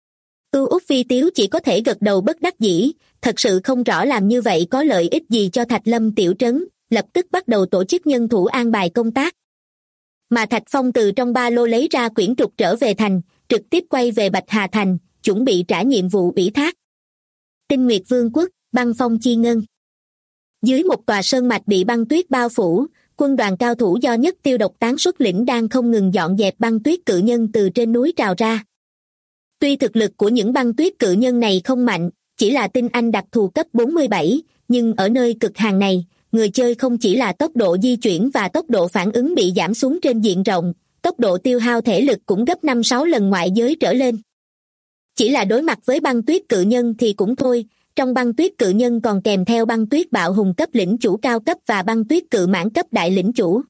Speaker 2: Út Vi Tiếu chỉ có thể gật đầu bất đắc dĩ, thật sự không rõ làm như vậy có lợi ích gì cho Thạch Lâm tiểu trấn, lập tức bắt đầu tổ chức nhân thủ an bài công tác. Mà Thạch Phong từ trong ba lô lấy ra quyển trục trở về thành, trực tiếp quay về Bạch Hà Thành, chuẩn bị trả nhiệm vụ ủy thác. Tinh Nguyệt Vương quốc, băng phong chi ngân. Dưới một tòa sơn mạch bị băng tuyết bao phủ, quân đoàn cao thủ do Nhất Tiêu Độc Tán xuất lĩnh đang không ngừng dọn dẹp băng tuyết cự nhân từ trên núi trào ra. Tuy thực lực của những băng tuyết cự nhân này không mạnh, chỉ là tinh anh đặc thù cấp 47, nhưng ở nơi cực hàn này, người chơi không chỉ là tốc độ di chuyển và tốc độ phản ứng bị giảm xuống trên diện rộng, tốc độ tiêu hao thể lực cũng gấp 5-6 lần ngoại giới trở lên. Chỉ là đối mặt với băng tuyết cự nhân thì cũng thôi, trong băng tuyết cự nhân còn kèm theo băng tuyết bạo hùng cấp lĩnh chủ cao cấp và băng tuyết cự mãn cấp đại lĩnh chủ.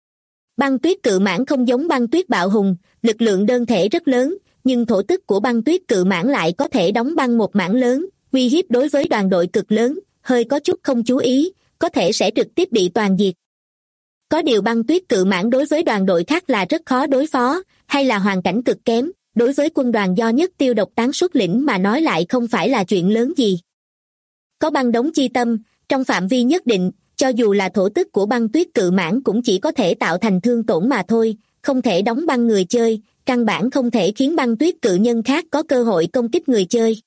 Speaker 2: Băng tuyết cự mãn không giống băng tuyết bạo hùng, lực lượng đơn thể rất lớn, nhưng thổ tức của băng tuyết cự mãn lại có thể đóng băng một mảng lớn, uy hiếp đối với đoàn đội cực lớn, hơi có chút không chú ý, có thể sẽ trực tiếp bị toàn diệt. Có điều băng tuyết cự mãn đối với đoàn đội khác là rất khó đối phó, hay là hoàn cảnh cực kém, đối với quân đoàn do Nhất Tiêu Độc Tán xuất lĩnh mà nói lại không phải là chuyện lớn gì. Có băng đống chi tâm, trong phạm vi nhất định, cho dù là thổ tức của băng tuyết cự mãn cũng chỉ có thể tạo thành thương tổn mà thôi, không thể đóng băng người chơi, căn bản không thể khiến băng tuyết cự nhân khác có cơ hội công kích người chơi.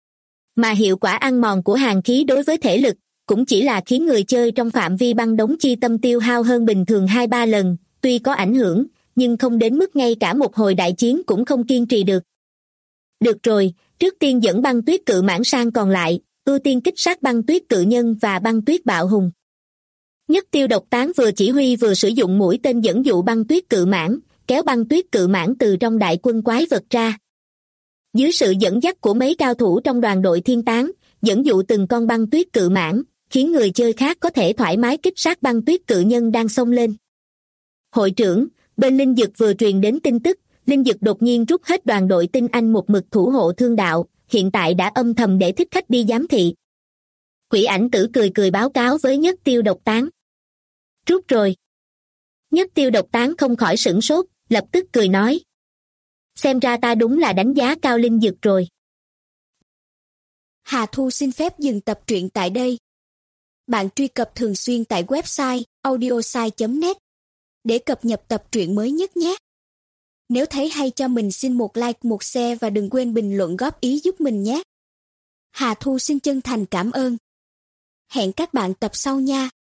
Speaker 2: Mà hiệu quả ăn mòn của hàn khí đối với thể lực, cũng chỉ là khiến người chơi trong phạm vi băng đống chi tâm tiêu hao hơn bình thường 2-3 lần, tuy có ảnh hưởng, nhưng không đến mức ngay cả một hồi đại chiến cũng không kiên trì được. Được rồi, trước tiên dẫn băng tuyết cự mãn sang còn lại, ưu tiên kích sát băng tuyết cự nhân và băng tuyết bạo hùng. Nhất Tiêu Độc Tán vừa chỉ huy vừa sử dụng mũi tên dẫn dụ băng tuyết cự mãn, kéo băng tuyết cự mãn từ trong đại quân quái vật ra. Dưới sự dẫn dắt của mấy cao thủ trong đoàn đội thiên tán, dẫn dụ từng con băng tuyết cự mãn, khiến người chơi khác có thể thoải mái kích sát băng tuyết cự nhân đang xông lên. Hội trưởng, bên Linh Dực vừa truyền đến tin tức, Linh Dực đột nhiên rút hết đoàn đội tinh anh một mực thủ hộ thương đạo, hiện tại đã âm thầm để thích khách đi giám thị. Quỷ Ảnh Tử cười cười báo cáo với Nhất Tiêu Độc Tán. Rút rồi. Nhất Tiêu Độc Tán không khỏi sửng sốt, lập tức cười nói. Xem ra ta đúng là đánh giá cao Linh Dực rồi.
Speaker 3: Hà Thu xin phép dừng tập truyện tại đây. Bạn truy cập thường xuyên tại website audiosai.net để cập nhật tập truyện mới nhất nhé. Nếu thấy hay cho mình xin một like, một share và đừng quên bình luận góp ý giúp mình nhé. Hà Thu xin chân thành cảm ơn. Hẹn các bạn tập sau nha.